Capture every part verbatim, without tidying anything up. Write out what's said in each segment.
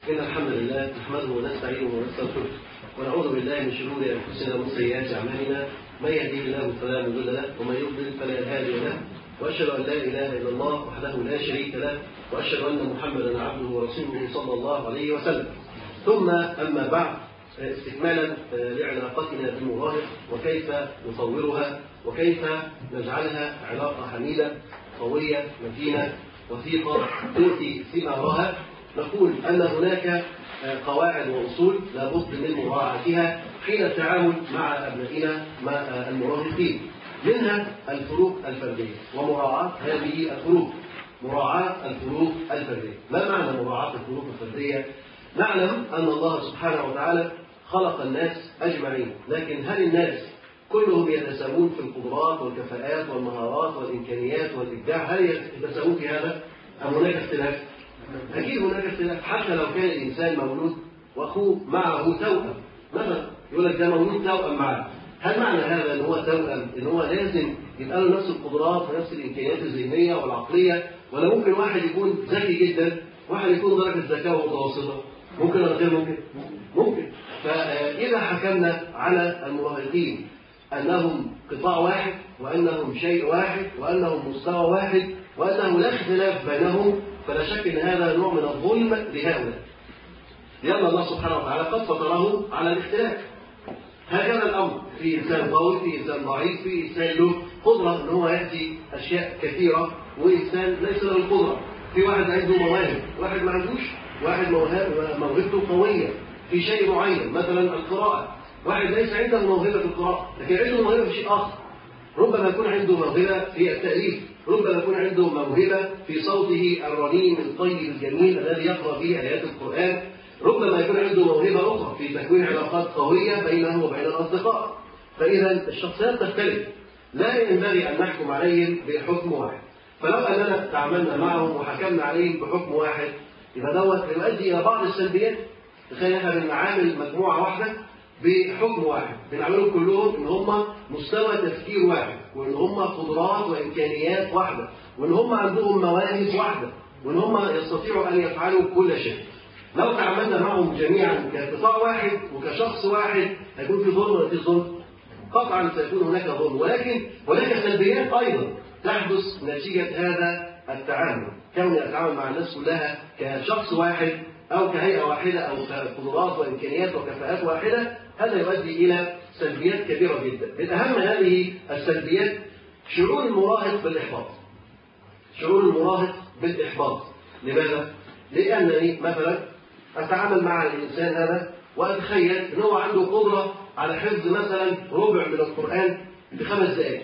إن الحمد لله نحمده ونستعينه ونستغفره ونعوذ بالله من شرور أنفسنا ومن سيئات أعمالنا. من يهده الله فلا مضل له ومن يضلل فلا هادي له، وأشهد أن لا إله إلا الله وحده لا شريك له، وأشهد أن محمدا عبده ورسوله صلى الله عليه وسلم. ثم أما بعد، استكمالا لعلاقتنا بالمراهق وكيف نطورها وكيف نجعلها علاقة حميدة قوية متينة وثيقة تؤتي ثمارها، نقول أن هناك قواعد وأصول لابد من مراعاتها حين التعامل مع أبنائنا مع المراهقين، منها الفروق الفردية ومراعاة هذه الفروق. مراعاة الفروق الفردية، ما معنى مراعاة الفروق الفردية؟ نعلم أن الله سبحانه وتعالى خلق الناس أجمعين، لكن هل الناس كلهم يتساوون في القدرات والكفاءات والمهارات والإمكانيات والإبداع؟ هل يتساوون في هذا أم هناك اختلاف؟ أكيد هناك اختلاف، حتى لو كان الإنسان مولود وأخوه معه توأم مثلا، يقول لك ده مولود توأم معه، هل معنى هذا أن هو توأم إن هو لازم يبقى له نفس القدرات ونفس الإمكانيات الذهنية والعقلية؟ ولا ممكن واحد يكون ذكي جدا واحد يكون درجة ذكاء متوسطة؟ ممكن ولا غير ممكن؟ ممكن. فإذا حكمنا على المراهقين أنهم قطاع واحد وأنهم شيء واحد وأنهم مستوى واحد وأنه لا اختلاف بينهم، فلا شك أن هذا نوع من الظلم لهؤلاء، لأن الله سبحانه وتعالى قد فطره على الاختلاف. هكذا الأمر، في إنسان قوي، في إنسان ضعيف، في إنسان له قدرة أن هو يأتي أشياء كثيرة وإنسان ليس له القدرة. في واحد عنده مواهب، واحد ما عندوش، واحد موهبته قوية في شيء معين، مثلا القراءة، واحد ليس عنده موهبة في القراءة لكن عنده موهبة في شيء آخر. ربما يكون عنده موهبة في التأليف، ربما يكون عنده موهبة في صوته الرنين الطيب الجميل الذي يقرأ به آيات القرآن، ربما يكون عنده موهبة أخرى في تكوين علاقات قوية بينه وبين الأصدقاء. فإذا الشخصيات تختلف، لا ينبغي أن نحكم عليهم بحكم واحد. فلو أننا تعاملنا معهم وحكمنا عليهم بحكم واحد يبقى دوت يؤدي إلى بعض السلبيات. تخيل احنا بنعامل مجموعة واحدة بحكم واحد، بنعملهم كلهم ان هم مستوى تفكير واحد، وان هم قدرات وامكانيات واحده، وان هم عندهم مواهب واحده، وان هم يستطيعوا ان يفعلوا كل شيء. لو تعاملنا معهم جميعا كقطاع واحد وكشخص واحد هيكون في ظلم ولا في ظلم؟ قطعا سيكون هناك ظلم، ولكن هناك سلبيات ايضا تحدث نتيجه هذا التعامل. كوني اتعامل مع الناس كلها كشخص واحد أو كهيئة واحدة أو كقدرات وإمكانيات وكفاءات واحدة، هذا يؤدي إلى سلبيات كبيرة جدا. من أهم هذه السلبيات شعور المراهق بالإحباط. شعور المراهق بالإحباط، لماذا؟ لأنني مثلا أتعامل مع الإنسان هذا وأتخيل أن هو عنده قدرة على حفظ مثلا ربع من القرآن بخمس دقائق،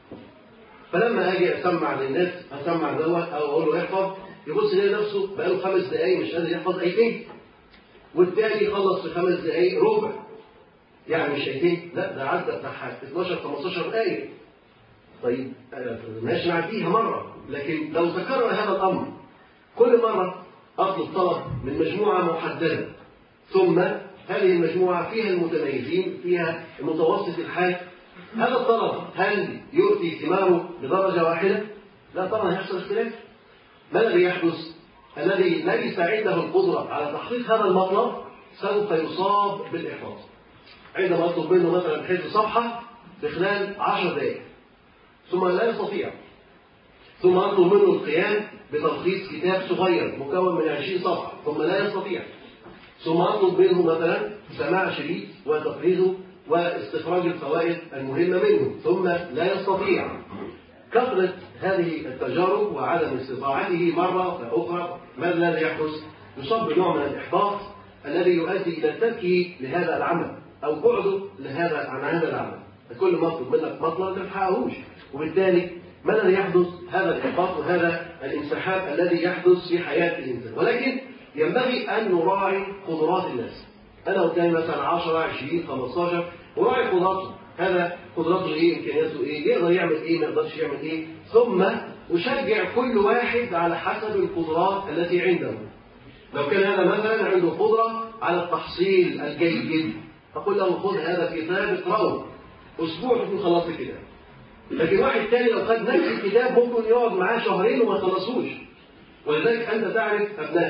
فلما أجي أسمع للناس أسمع دوت أو أقول له احفظ، يبص يلاقي نفسه بقاله خمس دقايق مش قادر يحفظ ايتين، والتاني يخلص في خمس دقايق ربع، يعني مش ايتين، لا ده عدى بتاع اثناشر خمستاشر دقايق. طيب ماشي نعديها مره، لكن لو تكرر هذا الامر كل مره اطلب طلب من مجموعه محدده، ثم هذه المجموعه فيها المتميزين فيها المتوسط الحال، هذا الطلب هل يؤتي ثماره بدرجه واحده؟ لا طبعا هيحصل اختلاف. ما الذي يحدث؟ الذي ليس عنده القدرة على تحقيق هذا المطلب سوف يصاب بالإحباط. عندما أطلب منه مثلا حفظ صفحة في خلال عشر دقائق ثم لا يستطيع، ثم أطلب منه القيام بتلخيص كتاب صغير مكون من عشرين صفحة ثم لا يستطيع، ثم أطلب منه مثلا سماع شريط وتقريزه واستخراج الفوائد المهمة منه ثم لا يستطيع. كثرة هذه التجارب وعدم استطاعته مرة أخرى، ما الذي يحدث؟ يصاب بنوع من الإحباط الذي يؤدي إلى تركه لهذا العمل أو بعده لهذا عن هذا العمل. كل ما أطلب منك مطلب ما تحققهوش، وبالتالي ما الذي يحدث؟ هذا الإحباط وهذا الانسحاب الذي يحدث في حياة الإنسان. ولكن ينبغي أن نراعي قدرات الناس. أنا قدامي مثلا عشرة عشرين خمستاشر وراعي قدراته، هذا قدراته ايه، امكانياته ايه، يقدر يعمل ايه، ما يقدرش يعمل ايه، ثم اشجع كل واحد على حسب القدرات التي عنده. لو كان هذا مثلا عنده قدره على التحصيل الجيد اقول له خذ هذا الكتاب اقراه اسبوع تكون خلصت الكتاب. لكن واحد ثاني لو خد نفس الكتاب ممكن يقعد معاه شهرين وما يخلصوش. ولذلك انت تعرف ابنائك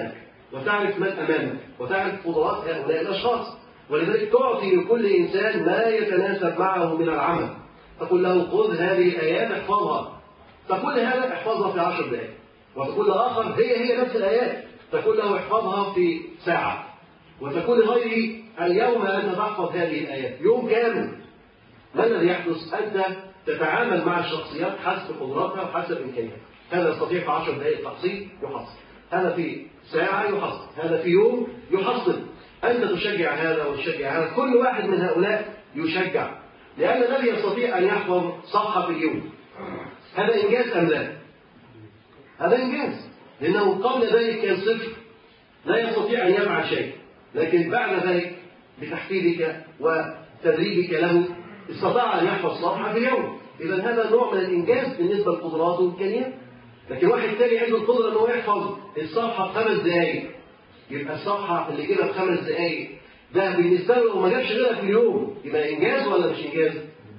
وتعرف من أمامك وتعرف قدرات هؤلاء الأشخاص، ولذلك تعطي لكل إنسان ما يتناسب معه من العمل. تقول له خذ هذه الآيات احفظها، تقول هذا احفظها في عشر دقائق، وتقول لآخر هي هي نفس الآيات، تقول له احفظها في ساعة، وتقول لغيره اليوم أنت تحفظ هذه الآيات يوم كامل. ما الذي يحدث؟ أنت تتعامل مع الشخصيات حسب قدراتها وحسب إمكانياتها. هذا يستطيع في عشر دقائق تحصيل يحصل، هذا في ساعة يحصل، هذا في يوم يحصل. أنت تشجع هذا وتشجع هذا، كل واحد من هؤلاء يشجع، لأن الذي يستطيع أن يحفظ صفحة في اليوم هذا إنجاز أم لا؟ هذا إنجاز، لأنه قبل ذلك كان صفر لا يستطيع أن يفعل شيء، لكن بعد ذلك بتحفيزك وتدريبك له استطاع أن يحفظ صفحة في اليوم. إذا هذا نوع من الإنجاز بالنسبة لقدراته وإمكانياته. لكن واحد ثاني عنده القدرة أنه يحفظ الصفحة في خمس دقائق، يبقى الصفحة اللي جابها في خمس دقائق ده بالنسبة له لو ما جابش غيرها في اليوم يبقى إنجاز ولا مش إنجاز؟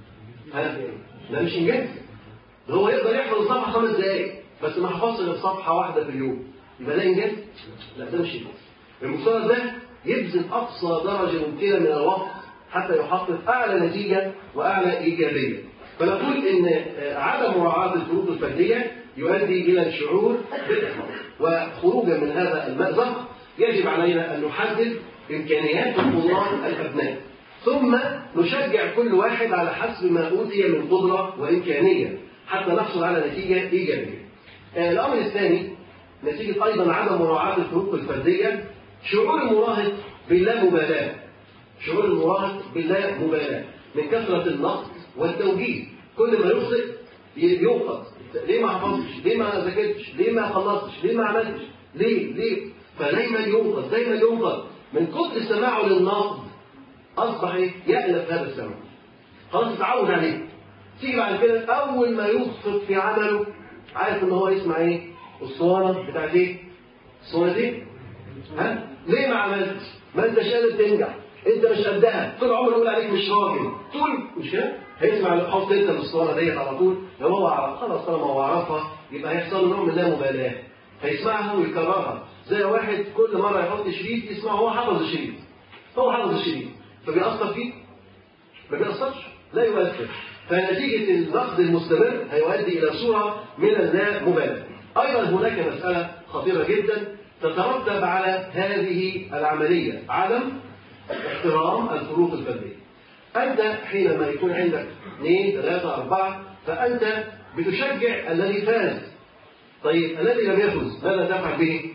لا مش إنجاز. هو يقدر يحفظ الصفحة خمس دقائق بس ما حفظش غير صفحة واحدة في اليوم، يبقى ده إنجاز؟ لا ده مش إنجاز. المفترض ده يبذل أقصى درجة ممكنة من الوقت حتى يحقق أعلى نتيجة وأعلى إيجابية. فنقول إن عدم مراعاة الفروق الفردية يؤدي إلى الشعور بالإحباط. وخروجا من هذا المأزق يجب علينا أن نحدد إمكانيات وقدرات الأبناء، ثم نشجع كل واحد على حسب ما أوتي من قدرة وإمكانية حتى نحصل على نتيجة إيجابية. الأمر الثاني نتيجة أيضا عدم مراعاة الفروق الفردية شعور المراهق باللامبالاة. شعور المراهق باللامبالاة من كثرة النقد والتوجيه، كل ما يخطئ ينقد، ليه ما حفظتش؟ ليه ما ذاكرتش؟ ليه ما خلصتش؟ ليه ما عملتش؟ ليه؟ ليه؟ فدايما ينقد، دايما ينقد، من كثر سماعه للنقد أصبح يألف هذا السمع، خلاص اتعود عليه. تيجي بعد كده أول ما يخطئ في عمله عارف إن هو يسمع إيه؟ الصوانة بتاعت إيه؟ الصوانة دي؟ ها؟ ليه ما عملتش؟ ما أنتش قادر تنجح، أنت مش قدها، طول عمره يقول عليك مش راجل، طول مش كده؟ هيسمع الحط أنت بالصوانة ديت على طول، لو هو عرف خلاص طالما هو عرفها يبقى هيحصل نوع من اللامبالاة، هيسمعها ويكررها، زي واحد كل مرة يحط شريط يسمعه هو حافظ الشريط، هو حافظ الشريط، فبيأثر فيه؟ ما بيأثرش، لا يؤثر. فنتيجة النقد المستمر هيؤدي إلى صورة من اللامبالاة. أيضا هناك مسألة خطيرة جدا تترتب على هذه العملية، عدم احترام الفروق الفردية. أنت حينما يكون عندك اثنين ثلاثة أربعة فأنت بتشجع الذي فاز. طيب الذي لم يفز ماذا تفعل به؟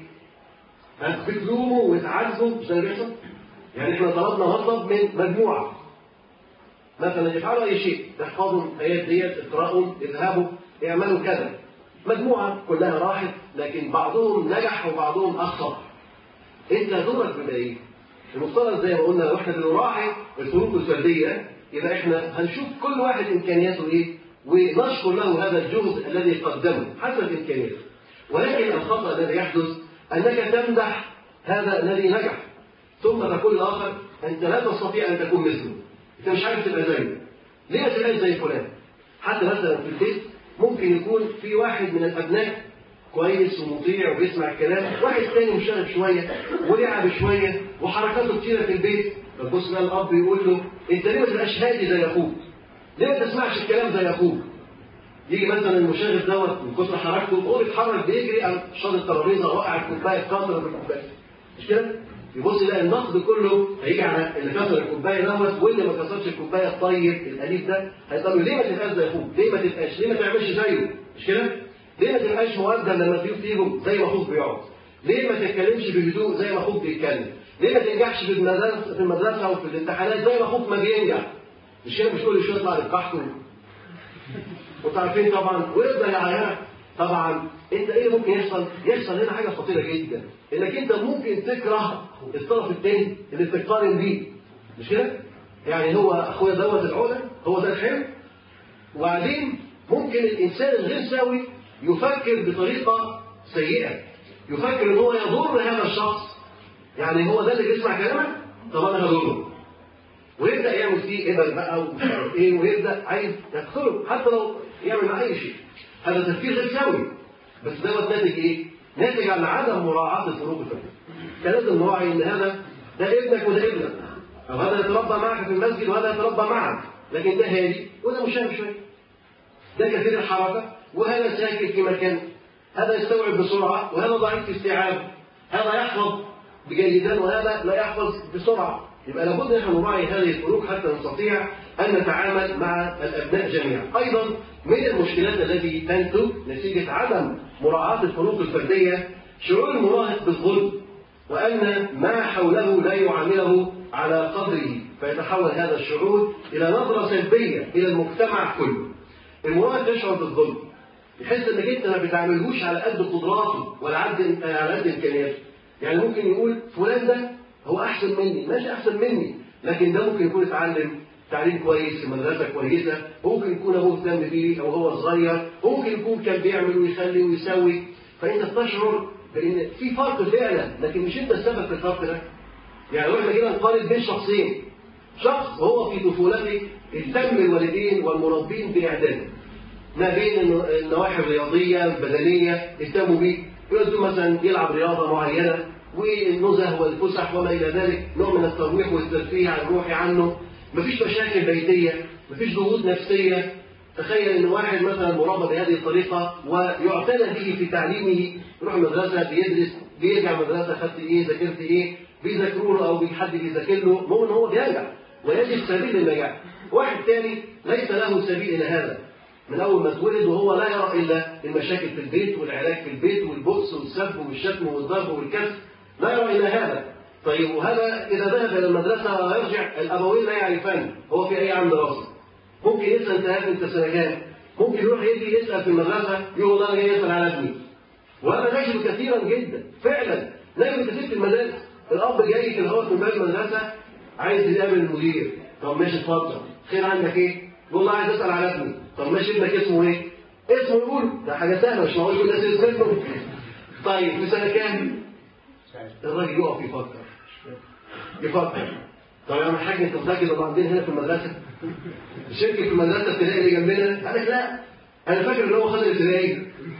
بتلومه وتعذبه زي ما بيحصل؟ يعني احنا طلبنا مطلب من مجموعة مثلا يفعلوا أي شيء، تحفظوا الآيات ديت، اقرأوا، اذهبوا، اعملوا كذا. مجموعة كلها راحت لكن بعضهم نجح وبعضهم أخطأ. أنت دورك بيبقى إيه؟ المفترض زي ما قلنا لو احنا بنراعي الفروق الفردية يبقى احنا هنشوف كل واحد إمكانياته إيه ونشكر له هذا الجهد الذي قدمه حسب إمكانياته. ولكن الخطأ الذي يحدث أنك تمدح هذا الذي نجح ثم تقول الآخر أنت لا تستطيع أن تكون مثله، أنت مش عارف تبقى زيه، ليه ما تبقاش زي فلان؟ حتى مثلا في البيت ممكن يكون في واحد من الأبناء كويس ومطيع وبيسمع الكلام، واحد ثاني مشاغب شوية ولعب شوية وحركاته كتيرة في البيت، فبص بقى الأب يقول له أنت ليه ما تبقاش هادي زي أخوك؟ ليه ما تسمعش الكلام زي أخوك؟ يجي مثلا المشاغب دوت من كثر حركته هو بيتحرك بيجري قام شاط الترابيزة وقع الكوباية اتكسر بالكوباية، مش كده؟ يبص يلاقي النقد كله هيجي على اللي كسر الكوبايه دوت، واللي ما كسرش الكوبايه الطيب الاليف ده هيقول له ليه ما تبقاش زي اخوك؟ ليه ما تبقاش؟ ليه ما تعملش زيه؟ مش كده؟ ليه ما تبقاش مؤدب لما الضيوف تيجوا زي ما اخوك بيقعد؟ ليه ما تتكلمش بهدوء زي ما اخوك بيتكلم؟ ليه ما تنجحش في المدرسه في المدرسه وفي الامتحانات زي ما اخوك ما بينجح؟ مش كده؟ مش كل شويه يطلع للقحط وانتوا عارفين طبعا ويفضل يعيط. طبعا انت ايه اللي ممكن يحصل؟ يحصل هنا حاجه خطيره جدا، انك انت ممكن تكره الطرف الثاني اللي بتقارن بيه، مش كده؟ يعني هو اخويا دوت العقده، هو ده الحلم، وبعدين ممكن الانسان الغير سوي يفكر بطريقه سيئه، يفكر ان هو يضر هذا الشخص، يعني هو ده اللي بيسمع كلامك، طب انا هضره، ويبدا يعمل فيه ابل بقى ومش عارف ايه، ويبدا عايز يقتله حتى لو يعمل معاه اي شيء. هذا تفكير غير سوي، بس دوت ناتج ايه؟ ناتج عن عدم مراعاه الفروق الفرديه. فلازم نراعي ان هذا ده ابنك وده ابنك، او هذا يتربى معك في المسجد وهذا يتربى معك، لكن ده هادي وده مشاغب شويه، ده كثير الحركه وهذا ساكت في مكانه، هذا يستوعب بسرعه وهذا ضعيف في استيعاب، هذا يحفظ بجيدان وهذا لا يحفظ بسرعه. يبقى لابد ان نراعي هذه الفروق حتى نستطيع ان نتعامل مع الابناء جميعا. ايضا من المشكلات التي تنتج نتيجه عدم مراعاه الفروق الفرديه شعور المراهق بالظلم، وان ما حوله لا يعامله على قدره، فيتحول هذا الشعور الى نظره سلبيه الى المجتمع كله. المراهق يشعر بالظلم، يحس انك انت ما بتعاملهوش على قد قدراته ولا على قد امكانياته. يعني ممكن يقول فلان ده هو احسن مني، ماشي احسن مني، لكن ده ممكن يكون اتعلم تعليم كويس في مدرسه كويسه، وممكن يكون هو مهتم بيه او هو صغير، وممكن يكون كان بيعمل ويخلي ويسوي، فانت تشعر بان في فرق فعلا، لكن مش انت السبب في الفرق ده. يعني لو احنا جينا نقارن بين شخصين، شخص هو في طفولته اهتم الوالدين والمربين باعداده ما بين النواحي الرياضيه البدنيه، اهتموا بيه، يقعدوا مثلا يلعب رياضه معينه والنزه والفسح وما الى ذلك، نوع من الترويح والترفيه عن روحي عنه، مفيش مشاكل بيتيه، مفيش ضغوط نفسيه. تخيل ان واحد مثلا مربى بهذه الطريقه ويعتنى به في تعليمه، يروح المدرسه بيدرس، بيرجع مدرسه خدت ايه ذاكرت ايه، بيذاكروا له او حد بيذاكر له، المهم ان هو بيرجع ويجد سبيل للنجاح. واحد ثاني ليس له سبيل الى هذا، من اول ما اتولد وهو لا يرى الا المشاكل في البيت والعلاج في البيت والبؤس والسب والشتم والضرب والكسر، لا يرى الا هذا. طيب وهذا اذا ذهب الى المدرسه ويرجع الابوين لا يعرفان هو في اي عام دراسه. ممكن يسال انت انت سنه كام؟ ممكن يروح يجي يسال في المدرسه يقول انا جاي يسال على ابني. وهذا نجد كثيرا جدا فعلا، نجد كثير في المدارس الاب جاي في الهواء من باب المدرسه عايز يقابل المدير، طب ماشي اتفضل، خير عندك ايه؟ والله عايز اسال على ابني، طب ماشي ابنك اسمه ايه؟ اسمه يقول ده حاجه سهله مش معقول يقول الناس اسمه. طيب في سنه كام؟ الراجل يقف يفكر يفكر طب يا عم الحاج انت متاكد ان عندنا هنا في المدرسه شركه في المدرسه الابتدائيه اللي جنبنا؟ قال لك لا انا فاكر ان هو خد الابتدائيه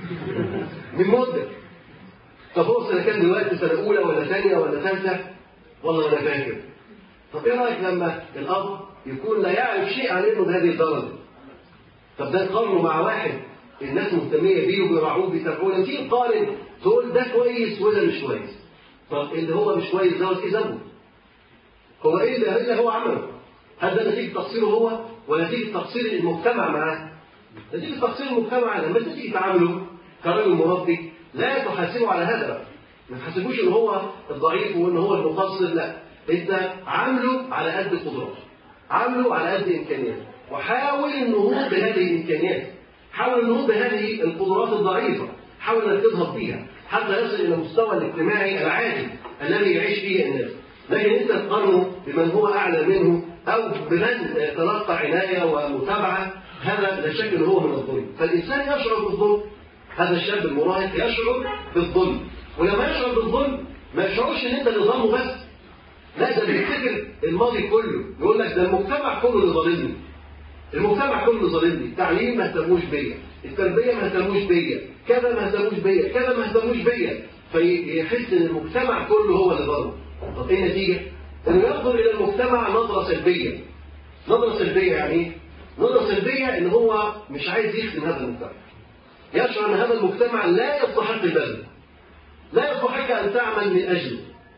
من مده. طب هو سنه كام دلوقتي؟ سنه اولى ولا ثانيه ولا ثالثه؟ والله انا فاكر. طب ايه رايك لما الاب يكون لا يعرف شيء عن ابنه بهذه الدرجه؟ طب ده نقارنه مع واحد الناس مهتميه بيه وبيراعوه بيتابعوه، لما تيجي تقارن تقول ده كويس وده مش كويس. طب اللي هو مش كويس دوت ايه ذنبه؟ هو ايه اللي, اللي هو عمله؟ هل ده نتيجه تقصيره هو ولا نتيجه تقصير المجتمع معاه؟ نتيجه تقصير المجتمع. لما انت تيجي تعامله كراجل مربي لا تحاسبه على هذا بقى. ما تحاسبوش ان هو الضعيف وان هو المقصر، لا، انت عامله على قد قدراته، عامله على قد امكانياته، وحاول النهوض بهذه الامكانيات، حاول النهوض بهذه القدرات الضعيفه، حاول انك تنهض بيها حتى يصل الى المستوى الاجتماعي العادي الذي يعيش فيه الناس. لكن انت تقارنه بمن هو اعلى منه او بمن تلقى عنايه ومتابعه، هذا لا شك انه هو من الظلم. فالانسان يشعر بالظلم، هذا الشاب المراهق يشعر بالظلم، ولما يشعر بالظلم ما يشعرش ان انت اللي ظلمه بس، لا ده بيفتكر الماضي كله، يقول لك ده المجتمع كله اللي ظالمني، المجتمع كله ظالمني، التعليم ما اهتموش بيا، التربيه ما اهتموش بيا، كذا ما اهتموش بيا، كذا ما اهتموش بيا، فيحس ان المجتمع كله هو اللي ظلمه. طب ايه النتيجه؟ انه ينظر الى المجتمع نظره سلبيه. نظره سلبيه يعني ايه؟ نظره سلبيه ان هو مش عايز يخدم هذا المجتمع، يشعر ان هذا المجتمع لا يستحق البذل، لا يستحق ان تعمل من اجله.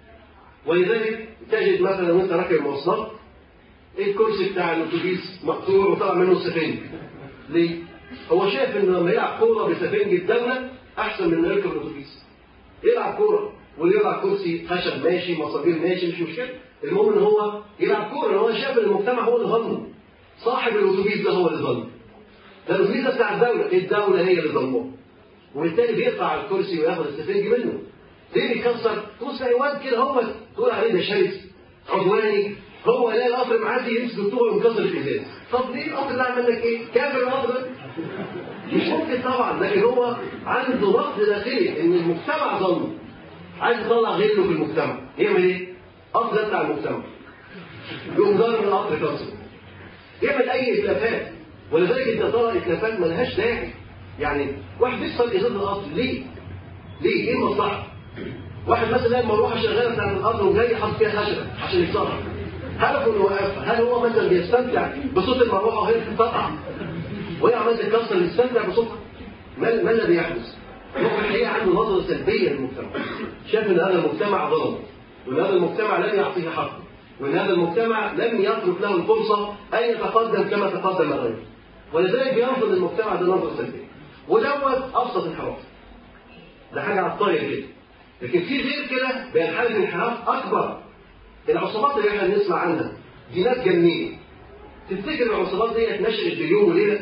ولذلك تجد مثلا وانت راكب المواصلات الكرسي بتاع الاتوبيس مقطوع وطلع منه السفنج. ليه؟ هو شايف انه لما يلعب كوره بسفنج الدوله احسن من انه يركب الاتوبيس. يلعب كوره واللي يلعب كرسي خشب ماشي، مصابير ماشي، مش مشكله، المهم ان هو يلعب كوره، ان هو شايف ان المجتمع هو اللي ظلمه. صاحب الاتوبيس ده هو اللي ظلمه. ده الاتوبيس ده بتاع الدوله، الدوله هي اللي ظلمه. وبالتالي بيقطع الكرسي وياخد السفنج منه. ليه بيكسر؟ تبص على واد كده هو تقول عليه ده شرس عدواني، هو لا القطر معدي يمسك الطوبه ويكسر الازاز. طب ليه القطر ده عمل لك ايه؟ كافر القطر؟ مش ممكن طبعا، لكن هو عنده ضغط داخلي ان المجتمع ظلمه. عايز يطلع غله في المجتمع، يعمل ايه؟ القطر ده بتاع المجتمع. يقوم ضارب القطر كسر. يعمل اي اتلافات، ولذلك انت ترى اتلافات ملهاش داعي. يعني واحد يكسر ازاز القطر ليه؟ ليه؟ ايه المصلحه؟ واحد مثلا المروحه شغاله بتاعت القطر وجاي حاطط فيها خشبه عشان يكسرها، هدفه انه يوقفها. هل هو مثلا بيستمتع بصوت المروحه وهي بتطلع وهي عماله تتكسر يستمتع بصوتها؟ ما ما الذي يحدث؟ هو الحقيقه عنده نظره سلبيه للمجتمع، شايف ان هذا المجتمع ظلم، وان هذا المجتمع لم يعطيه حقه، وان هذا المجتمع لم يترك له الفرصه ان يتقدم كما تقدم غيره، ولذلك بينفض المجتمع ده نظره سلبيه. ودوت ابسط انحراف، ده حاجه على الطاير كده. لكن في غير كده بينحرف انحراف اكبر. العصابات اللي احنا بنسمع عنها دي ناس جنين. تفتكر العصابات دي نشأت بيوم وليله؟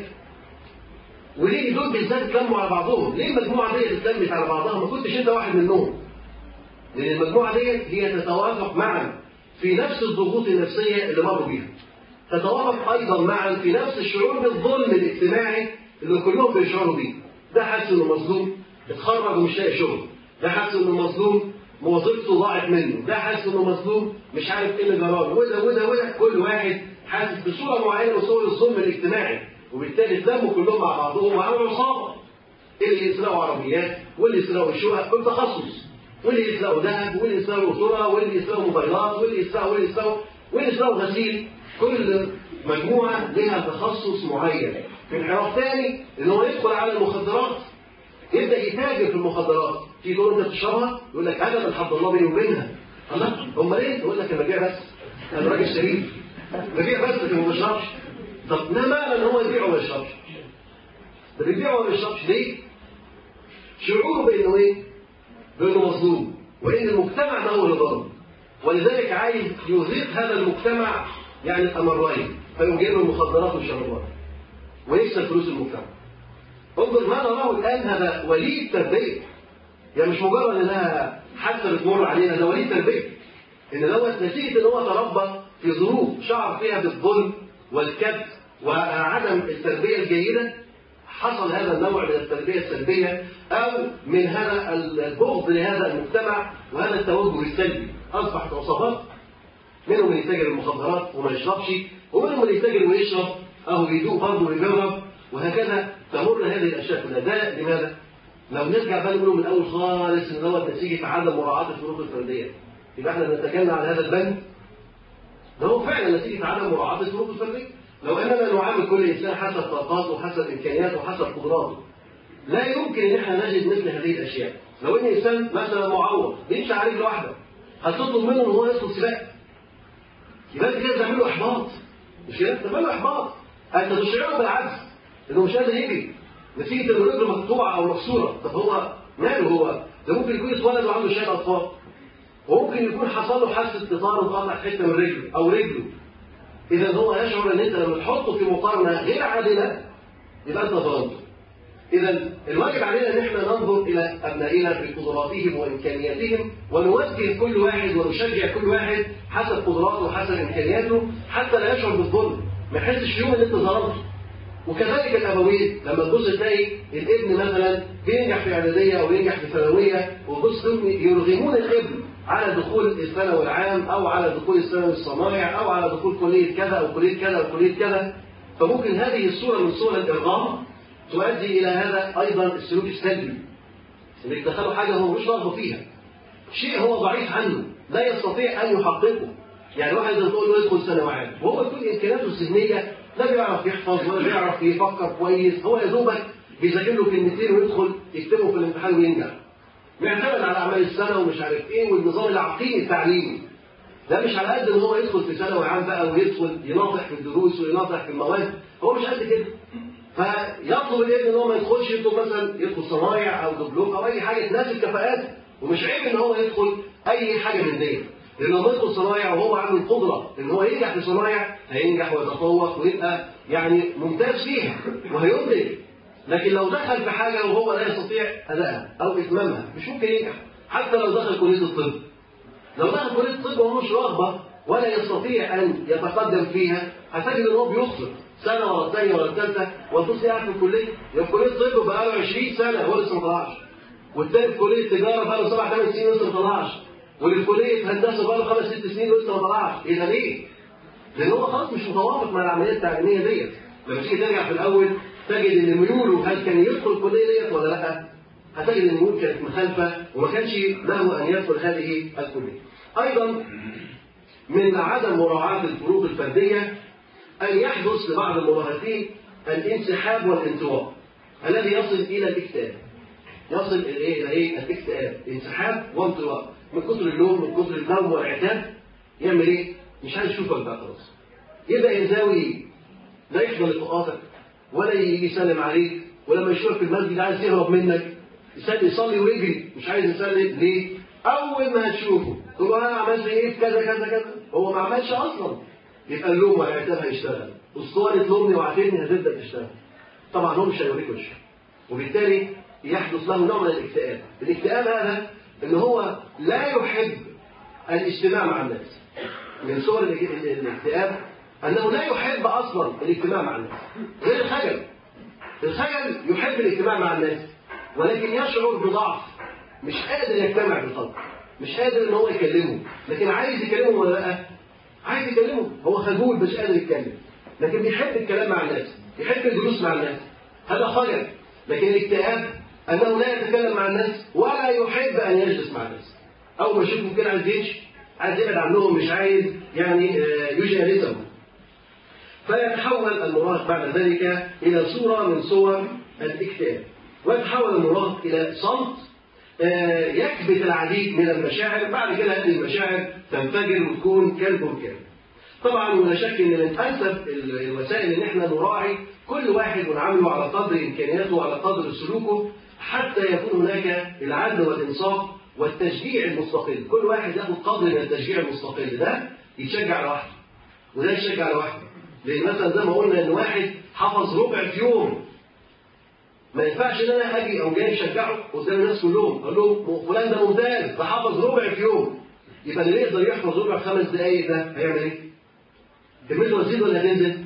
وليه دول بالذات اتلموا على بعضهم؟ ليه المجموعه دي اتلمت على بعضها؟ ما كنتش انت واحد منهم. لان المجموعه دي هي تتوافق معا في نفس الضغوط النفسيه اللي مروا بيها. تتوافق ايضا معا في نفس الشعور بالظلم الاجتماعي اللي كلهم بيشعروا بيه. ده حاسس انه مظلوم اتخرج ومش لاقي شغل، ده حاسس انه مظلوم وظيفته ضاعت منه، ده حاسس انه مظلوم مش عارف ايه اللي جراله، وده وده وده كل واحد حاسس بصوره معينه من صور الظلم الاجتماعي، وبالتالي اتلموا كلهم مع بعضهم وعملوا عصابه. اللي يسرقوا عربيات، واللي يسرقوا شقق كل تخصص، واللي يسرقوا ذهب، واللي يسرقوا ذره، واللي يسرقوا موبايلات، واللي يسرقوا واللي يسرقوا واللي يسرقوا غسيل. كل مجموعه لها تخصص معين. في انحراف ثاني ان هو يدخل على المخدرات، يبدا يتاجر في المخدرات. تيجي تقول انت بتشربها؟ يقول لك انا من حد الله بيني وبينها. الله، امال ايه؟ يقول لك انا ببيع بس، انا راجل شريف ببيع بس لكن ما بشربش. طب ما معنى ان هو يبيع وما يشربش؟ ده بيبيع وما يشربش ليه؟ شعوره بانه ايه؟ بانه مظلوم، وان المجتمع ده هو اللي ظلم، ولذلك عايز يذيق هذا المجتمع يعني الامرين، فيقوم جايب المخدرات والشرابات ويكسب فلوس المجتمع. انظر ما نراه الان، هذا وليد تربيه، يعني مش مجرد انها حادثه بتمر علينا، ده وليد تربيه. ان دوت نتيجه ان هو تربى في ظروف شعر فيها بالظلم والكبت وعدم التربيه الجيده، حصل هذا النوع من التربيه السلبيه او من هذا البغض لهذا المجتمع وهذا التوجه السلبي. اصبحت عصابات، منهم اللي يتاجر المخدرات وما يشربش، ومنهم اللي يتاجر ويشرب اهو بيدوق برضه ويجرب، وهكذا تمر هذه الاشياء كلها. ده لماذا؟ لو نرجع بقى نقول من الاول خالص ان دوت نتيجه عدم مراعاه الفروق الفرديه، يبقى احنا نتكلم على هذا البند. ده هو فعلا نتيجه عدم مراعاه الفروق الفرديه. لو اننا نعامل كل انسان حسب طاقاته وحسب امكانياته وحسب قدراته، لا يمكن ان احنا نجد مثل هذه الاشياء. لو ان انسان مثلا معوض بيمشي على رجل واحده، هتطلب منه ان هو يدخل سباق، يبقى انت كده بتعمل له احباط. مش كده؟ بتعمل له احباط، انت تشعره بالعجز انه مش قادر يجري نتيجه ان رجله مقطوعه او مكسوره. طب هو ماله؟ هو ده ممكن يكون اتولد وعنده شلل اطفال، وممكن يكون حصل له حادثه اطار وقطع حته من رجله او رجله. اذا هو يشعر ان انت لما تحطه في مقارنه غير عادله يبقى انت ظلمته. اذا الواجب علينا ان احنا ننظر الى ابنائنا بقدراتهم وامكانياتهم، ونوجه كل واحد ونشجع كل واحد حسب قدراته وحسب امكانياته، حتى لا يشعر بالظلم، ما يحسش يوم ان انت ظلمته. وكذلك الابوين، لما تبص تلاقي الابن مثلا بينجح في اعداديه او ينجح في ثانويه، وتبص يرغمون الابن على دخول الثانوي العام او على دخول الثانوي الصنايع او على دخول كليه كذا او كليه كذا او كليه كذا. فممكن هذه الصوره من صور الارغام تؤدي الى هذا ايضا السلوك السلبي، انك تدخله حاجه هو مش راغب فيها، شيء هو ضعيف عنه لا يستطيع ان يحققه. يعني واحد تقول له يدخل ثانوي عام وهو كل امكانياته الذهنيه لا بيعرف يحفظ ولا بيعرف يفكر كويس، هو يا دوبك بيذاكر له كلمتين ويدخل يكتبه في الامتحان وينجح. بيعتمد على اعمال السنه ومش عارف ايه والنظام العقيم التعليمي. ده مش على قد ان هو يدخل في ثانوي عام بقى ويدخل يناطح في الدروس ويناطح في المواد، هو مش قد كده. فيطلب الابن ان هو ما يدخلش، يطلب مثلا يدخل صنايع او دبلوم او اي حاجه تناسب كفاءاته، ومش عيب ان هو يدخل اي حاجه من دي. لأن لو يدخل صنايع وهو عنده القدرة إن هو ينجح في صنايع هينجح ويتفوق ويبقى يعني ممتاز فيها وهينتج. لكن لو دخل في حاجة وهو لا يستطيع أدائها أو إتمامها مش ممكن ينجح. حتى لو دخل كلية الطب، لو دخل كلية الطب وهو مش رغبة ولا يستطيع أن يتقدم فيها، هتجد إن هو بيخسر سنة ولا الثانية ولا الثالثة، وتصل قاعد في الكلية. يبقى كلية الطب بقى له عشرين سنة هو لسه ما طلعش، والثاني في كلية التجارة بقى له سبع ثمان سنين لسه ما طلعش، واللي في كلية هندسة بقى له خمس ست سنين لسه ما طلعش. إذا ليه؟ لأن هو خلاص مش متوافق مع العملية التعليمية ديت. لما تيجي ترجع في الأول تجد إن ميوله هل كان يدخل الكلية ديت ولا لأ؟ هتجد ان الامور كانت مخالفه وما كانش له ان يدخل هذه الكليه. ايضا من عدم مراعاه الفروق الفرديه ان يحدث لبعض المراهقين الانسحاب والانطواء الذي يصل الى الاكتئاب. يصل الى ايه؟ الاكتئاب، انسحاب وانطواء، من كثر اللوم، من كثر النوم والعتاب يعمل ايه؟ مش عايز يشوفك بقى خلاص. يبدا ينزوي، لا يحضر لقاءاتك ولا يجي يسلم عليك، ولما يشوفك في المسجد عايز يهرب منك، يصلي ويجري مش عايز يسلم. ليه؟ اول ما هتشوفه تقول انا عملت ايه في كذا كذا كذا، هو ما عملش اصلا. يبقى اللوم والعتاب هيشتغل، اسطوانه لومني وعاتبني هتبدا تشتغل. طبعا هو مش هيوريك وشه، وبالتالي يحدث له نوع من الاكتئاب. الاكتئاب هذا ان هو لا يحب الاجتماع مع الناس. من صور الاكتئاب انه لا يحب اصلا الاجتماع مع الناس. غير الخجل. الخجل يحب الاجتماع مع الناس ولكن يشعر بضعف، مش قادر يجتمع بالخلق، مش قادر ان هو يكلمه، لكن عايز يكلمه ولا لا؟ عايز يكلمه، هو خجول مش قادر يتكلم، لكن بيحب الكلام مع الناس، يحب الجلوس مع الناس. هذا خجل. لكن الاكتئاب انه لا يتكلم مع الناس ولا يحب ان يجلس مع الناس. اول ما يشوفهم كده عايز يمشي، عايز يبعد عنهم، مش عايز يعني يجالسهم. فيتحول المراهق بعد ذلك الى صوره من صور الاكتئاب، ويتحول المراهق الى صمت يكبت العديد من المشاعر. بعد كده هذه المشاعر تنفجر وتكون كلب كامل. طبعا ولا شك ان من انسب الوسائل ان احنا نراعي كل واحد ونعامله على قدر امكانياته وعلى قدر سلوكه، حتى يكون هناك العدل والانصاف والتشجيع المستقل. كل واحد ياخد قدر من التشجيع المستقل، ده يتشجع لوحده وده يتشجع لوحده. لان مثلا زي ما قلنا ان واحد حفظ ربع في يوم، ما ينفعش ان انا اجي او جاي اشجعه قدام الناس كلهم اقول لهم فلان ده ممتاز ده حفظ ربع في يوم. يبقى اللي يقدر يحفظ ربع في خمس دقائق ده هيعمل ايه؟ كميته هتزيد ولا هتنزل؟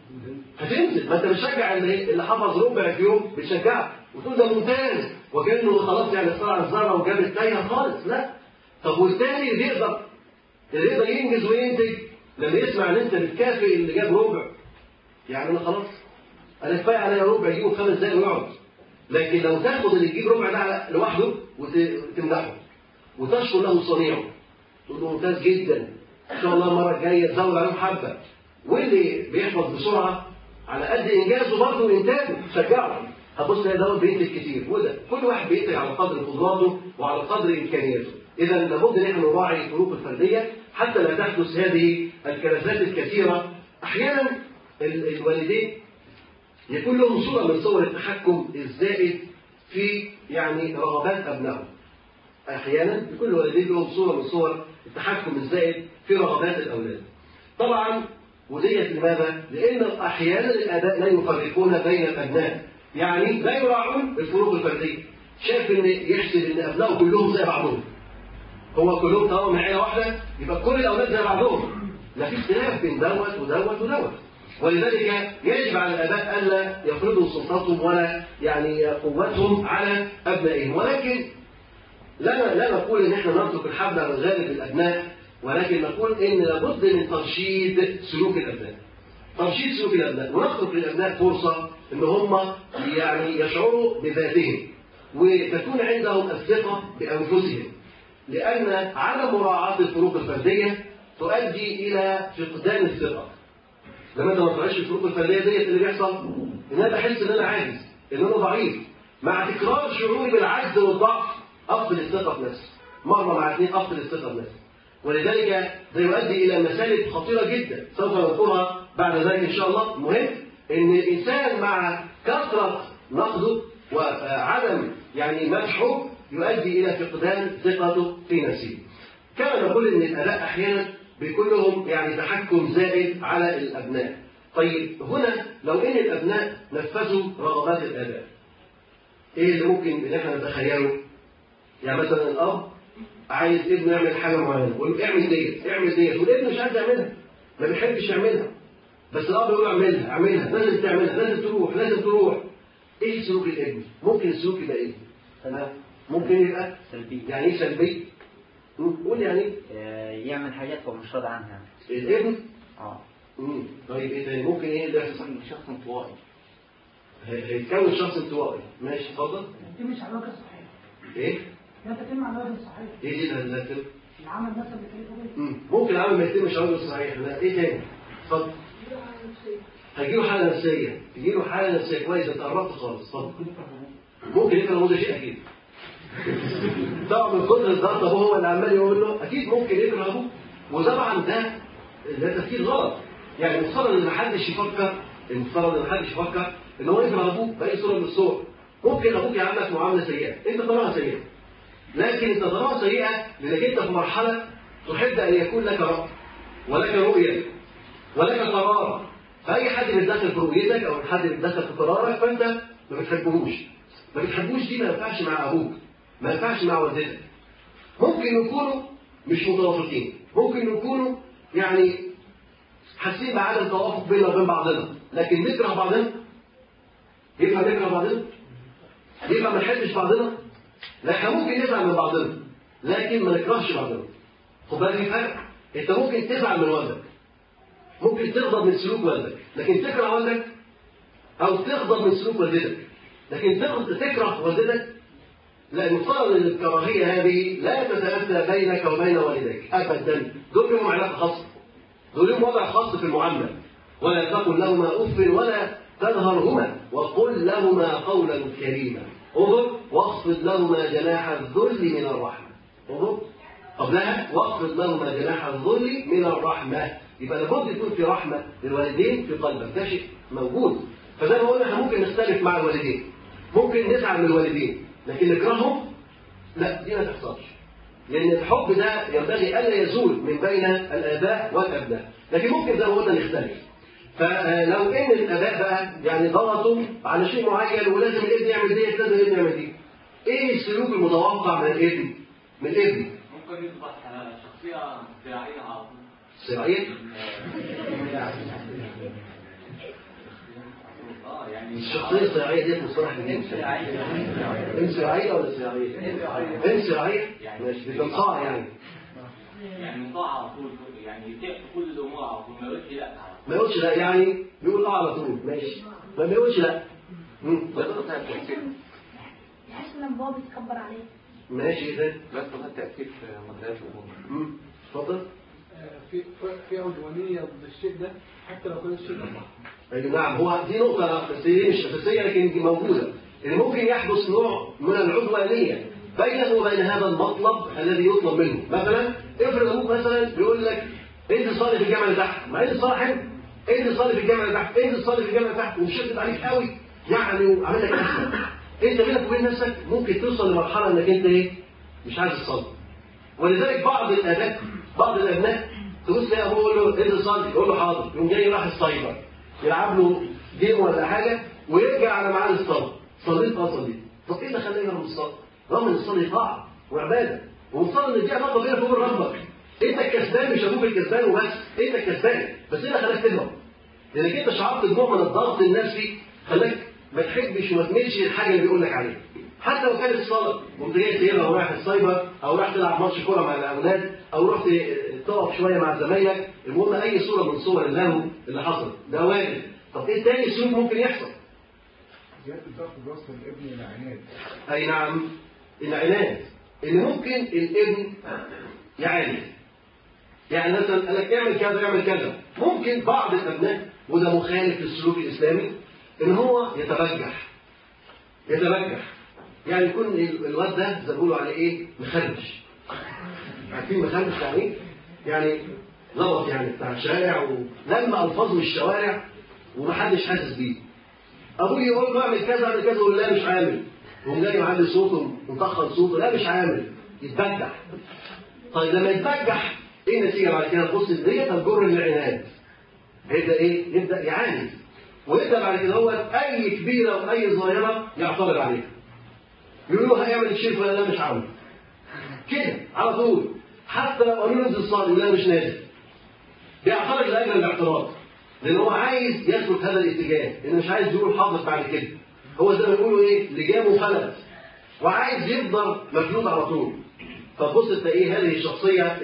هتنزل. ما انت بتشجع اللي اللي حفظ ربع في يوم، بتشجعه وتقول ده ممتاز وكانه خلاص يعني طلع الزهره وجاب التايه خالص. لا. طب والتاني اللي يقدر اللي يقدر ينجز وينتج لما يسمع ان انت بتكافئ اللي جاب ربع، يعني انا خلاص انا كفايه عليا ربع يجيبه خمس دقائق ويقعد. لكن لو تاخد اللي يجيب ربع ده لوحده وتمدحه وتشكر له صنيعه، تقول له ممتاز جدا ان شاء الله المره الجايه تزود عليهم حبه. واللي بيحفظ بسرعه على قد انجازه برضه وانتاجه شجعه، هتبص تلاقي دوت بينتج كتير. وده كل واحد بينتج على قدر قدراته وعلى قدر امكانياته. اذا لابد ان احنا نراعي الفروق الفرديه حتى لا تحدث هذه الكرثات الكثيره. احيانا الوالدين يكون لهم صوره من صور التحكم الزائد في يعني رغبات ابنائهم. احيانا يكون الوالدين لهم صوره من صور التحكم الزائد في رغبات الاولاد. طبعا وديت لماذا؟ لان احيانا الاباء لا يفرقون بين الابناء، يعني لا يراعون الفروق الفرديه. شايف ان يحسب ان ابنائه كلهم زي بعضهم، هو كلهم طالما من عيله واحده يبقى كل الاولاد زي بعضهم، لا في اختلاف بين دوت ودوت ودوت. ولذلك يجب على الاباء الا يفرضوا سلطتهم ولا يعني قوتهم على ابنائهم. ولكن لا لا نقول ان احنا نترك الحبل على الغالب للابناء، ولكن نقول ان لابد من ترشيد سلوك الابناء. ترشيد سلوك الابناء ونترك للابناء فرصه ان هم يعني يشعروا بذاتهم وتكون عندهم الثقه بانفسهم. لان عدم مراعاه الفروق الفرديه تؤدي الى فقدان الثقه. لما انت ما تراعيش الفروق الفرديه ديت اللي بيحصل ان انا بحس ان انا عاجز، ان انا ضعيف. مع تكرار شعوري بالعجز والضعف افقد الثقه في نفسي. مره مع اثنين افقد الثقه في نفسي. ولذلك ده يؤدي الى مسالك خطيره جدا سوف نذكرها بعد ذلك ان شاء الله. المهم ان الانسان مع كثره نقده وعدم يعني مدحه يؤدي الى فقدان ثقته في نفسه. كما نقول ان الاباء احيانا بيكون لهم يعني تحكم زائد على الابناء. طيب هنا لو ان الابناء نفذوا رغبات الاباء، ايه اللي ممكن ان احنا نتخيله؟ يعني مثلا الاب عايز ابنه يعمل حاجه معينه، يقول له اعمل ديت اعمل ديت، والابن مش عايز يعملها، ما بيحبش يعملها، بس الاب يقول له اعملها اعملها، لازم تعملها، لازم تروح لازم تروح. ايه سلوك الابن؟ ممكن السلوك يبقى ايه؟ تمام؟ ممكن يبقى سلبي. يعني ايه سلبي؟ قول يعني يعمل حاجات هو مش راضي عنها. الابن؟ اه امم طيب ايه تاني؟ ممكن ايه اللي يحصل؟ شخص انطوائي. هيتكون شخص انطوائي. ماشي اتفضل. دي مش علاقه صحيحه. ايه؟ لا تتم على الوجه الصحيح. ايه ايه ده لا تتم؟ العمل مثلا بكلمه امم ممكن العمل ما يتمش على الوجه الصحيح. لا ايه تاني؟ اتفضل. هيجيله حاله نفسيه، يجيله حاله نفسيه كويسه، انت قربت خالص. اتفضل. ممكن يكره ابوه، ده شيء اكيد. طبعا من كتر الضغط ابوه هو اللي عمال يقول له اكيد ممكن يكره ابوه، وطبعا ده ده تفكير غلط. يعني المفترض ان محدش يفكر المفترض ان محدش يفكر ان هو يكره ابوه باي صوره من الصور. ممكن ابوك يعاملك معامله سيئه، انت طبعا سيئه. لكن انت طبعا سيئه لانك انت في مرحله تحب ان يكون لك راي ولك رؤيه ولك قرار. فاي حد بيتدخل في رؤيتك او حد بيتدخل في قرارك فانت ما بتحبهوش. ما بتحبوش دي ما ينفعش مع ابوك، ما ينفعش مع والدتك. ممكن يكونوا مش متوافقين، ممكن يكونوا يعني حاسين بعدم توافق بيننا وبين بعضنا، لكن نكره بعضنا. يبقى نكره بعضنا؟ يبقى ما نحبش بعضنا؟ لا، احنا ممكن نزعل من بعضنا لكن ما نكرهش بعضنا. خد بالك في فرق. انت ممكن تزعل من والدك، ممكن تغضب من سلوك والدك، لكن تكره والدك، او تغضب من سلوك والدتك لكن تكره والدتك. لا، المفترض ان الكراهيه هذه لا تتاتى بينك وبين والديك ابدا. دول لهم علاقه خاصه، دول لهم وضع خاص في المعامله. ولا تقل لهما اف ولا تنهرهما وقل لهما قولا كريما. انظر، واخفض لهما جناح الذل من الرحمه. انظر قبلها، واخفض لهما جناح الذل من الرحمه. يبقى لابد يكون في رحمه للوالدين في قلبك، ده شيء موجود. فزي ما قلنا احنا ممكن نختلف مع الوالدين، ممكن نزعل من الوالدين، لكن نكرههم لا، دي ما تحصلش. لان الحب ده ينبغي الا يزول من بين الاباء والابناء، لكن ممكن زي ما قلنا نختلف. فلو ان الاباء بقى يعني ضغطوا على شيء معين ولازم الابن يعمل دي، لازم الابن يعمل دي، ايه السلوك المتوقع من الابن؟ من الابن ممكن يصبح شخصيه صراعيه على طول. صراعيه؟ اه يعني الشخصيه الصراعيه دي مصطلح جديد. انصراعيه ولا صراعيه؟ انصراعيه ماشي، بتنقاع يعني. يعني مطاع على طول، يعني يتيح كل الامور على طول، ما يقولش لا على طول. ما يقولش لا، يعني بيقول اه على طول ماشي، ما بيقولش لا. امم لا تستطيع التأثير. يحس لما بابا بيتكبر عليه. ماشي ايه ده؟ لا تستطيع التأثير في مجالات الأمور. امم اتفضل. في في عدوانيه ضد الشيء ده حتى لو كان الشيء ده صح. اي نعم، هو دي نقطة بس هي مش أساسية لكن دي موجودة. إن ممكن يحدث نوع من العدوانية بينه وبين هذا المطلب الذي يطلب منه. مثلا افرض أبوك مثلا بيقول لك انزل صلي في الجامع اللي تحت، مع ان الصلاة حلو، انزل صلي في الجامع اللي تحت، انزل صلي في الجامع اللي تحت، ومشدد عليك قوي يعني وعامل لك أزمة. أنت بينك وبين نفسك ممكن توصل لمرحلة إنك أنت إيه؟ مش عايز تصلي. ولذلك بعض الآباء بعض الأبناء تبص تلاقي أبوه يقول له انزل صلي، يقول له حاضر، يقوم جاي راح السايبر يلعب له جيم ولا حاجة ويرجع على ميعاد الصلاة. صليت اه صليت. طب ايه اللي خلاني اهرب من الصلاة؟ رغم ان الصلاة طاعة وعبادة، والصلاة اللي جاء نقطة بينك وبين ربك. انت الكسبان، مش ابوك الكسبان وبس، انت الكسبان، بس ايه اللي خلاك تهرب؟ لانك انت شعرت بنوع من الضغط النفسي خلاك ما تحبش وما تميلش للحاجة اللي بيقول لك عليها. حتى لو كانت الصلاة وانت جاي تسيبها ورايح السايبر او رايح تلعب ماتش كورة مع الاولاد او رحت تقف شوية مع زمايلك، المهم اي صورة من صور اللهو اللي حصل ده واجب. طب ايه تاني سلوك ممكن يحصل؟ زيادة الضغط بيوصل الابن الى عناد. اي نعم، العناد اللي ممكن الابن يعاند. يعني مثلا قال لك اعمل كذا اعمل كذا. ممكن بعض الابناء وده مخالف للسلوك الاسلامي ان هو يتبجح. يتبجح يعني يكون الواد ده زي ما بيقولوا عليه ايه؟ مخربش. عارفين مخربش يعني ايه؟ يعني لغط يعني بتاع الشارع ولما الفاظ من الشوارع ومحدش حاسس بيه. ابوه يقول له اعمل كذا اعمل كذا يقول لا مش عامل، ويقوم جاي معلي صوته ومطخن صوته لا مش عامل، يتبجح. طيب لما يتبجح ايه النتيجه بعد كده؟ تبص ديت هتجر للعناد. هيبدا ايه؟ يبدا يعاند ويبدا بعد كده هو اي كبيره واي صغيره يعترض عليها. يقول له هيعمل الشيء ولا لا مش عامل. كده على طول، حتى لو قالوا له انزل صلي لا مش نازل. بيعترض لاجل الاعتراض. لأن هو عايز يسلك هذا الاتجاه، لأنه مش عايز يقول حافظ بعد كده. هو زي ما بيقولوا إيه؟ لجامه فلت. وعايز يفضل مفلوت على طول. فتبص تلاقيه هذه الشخصية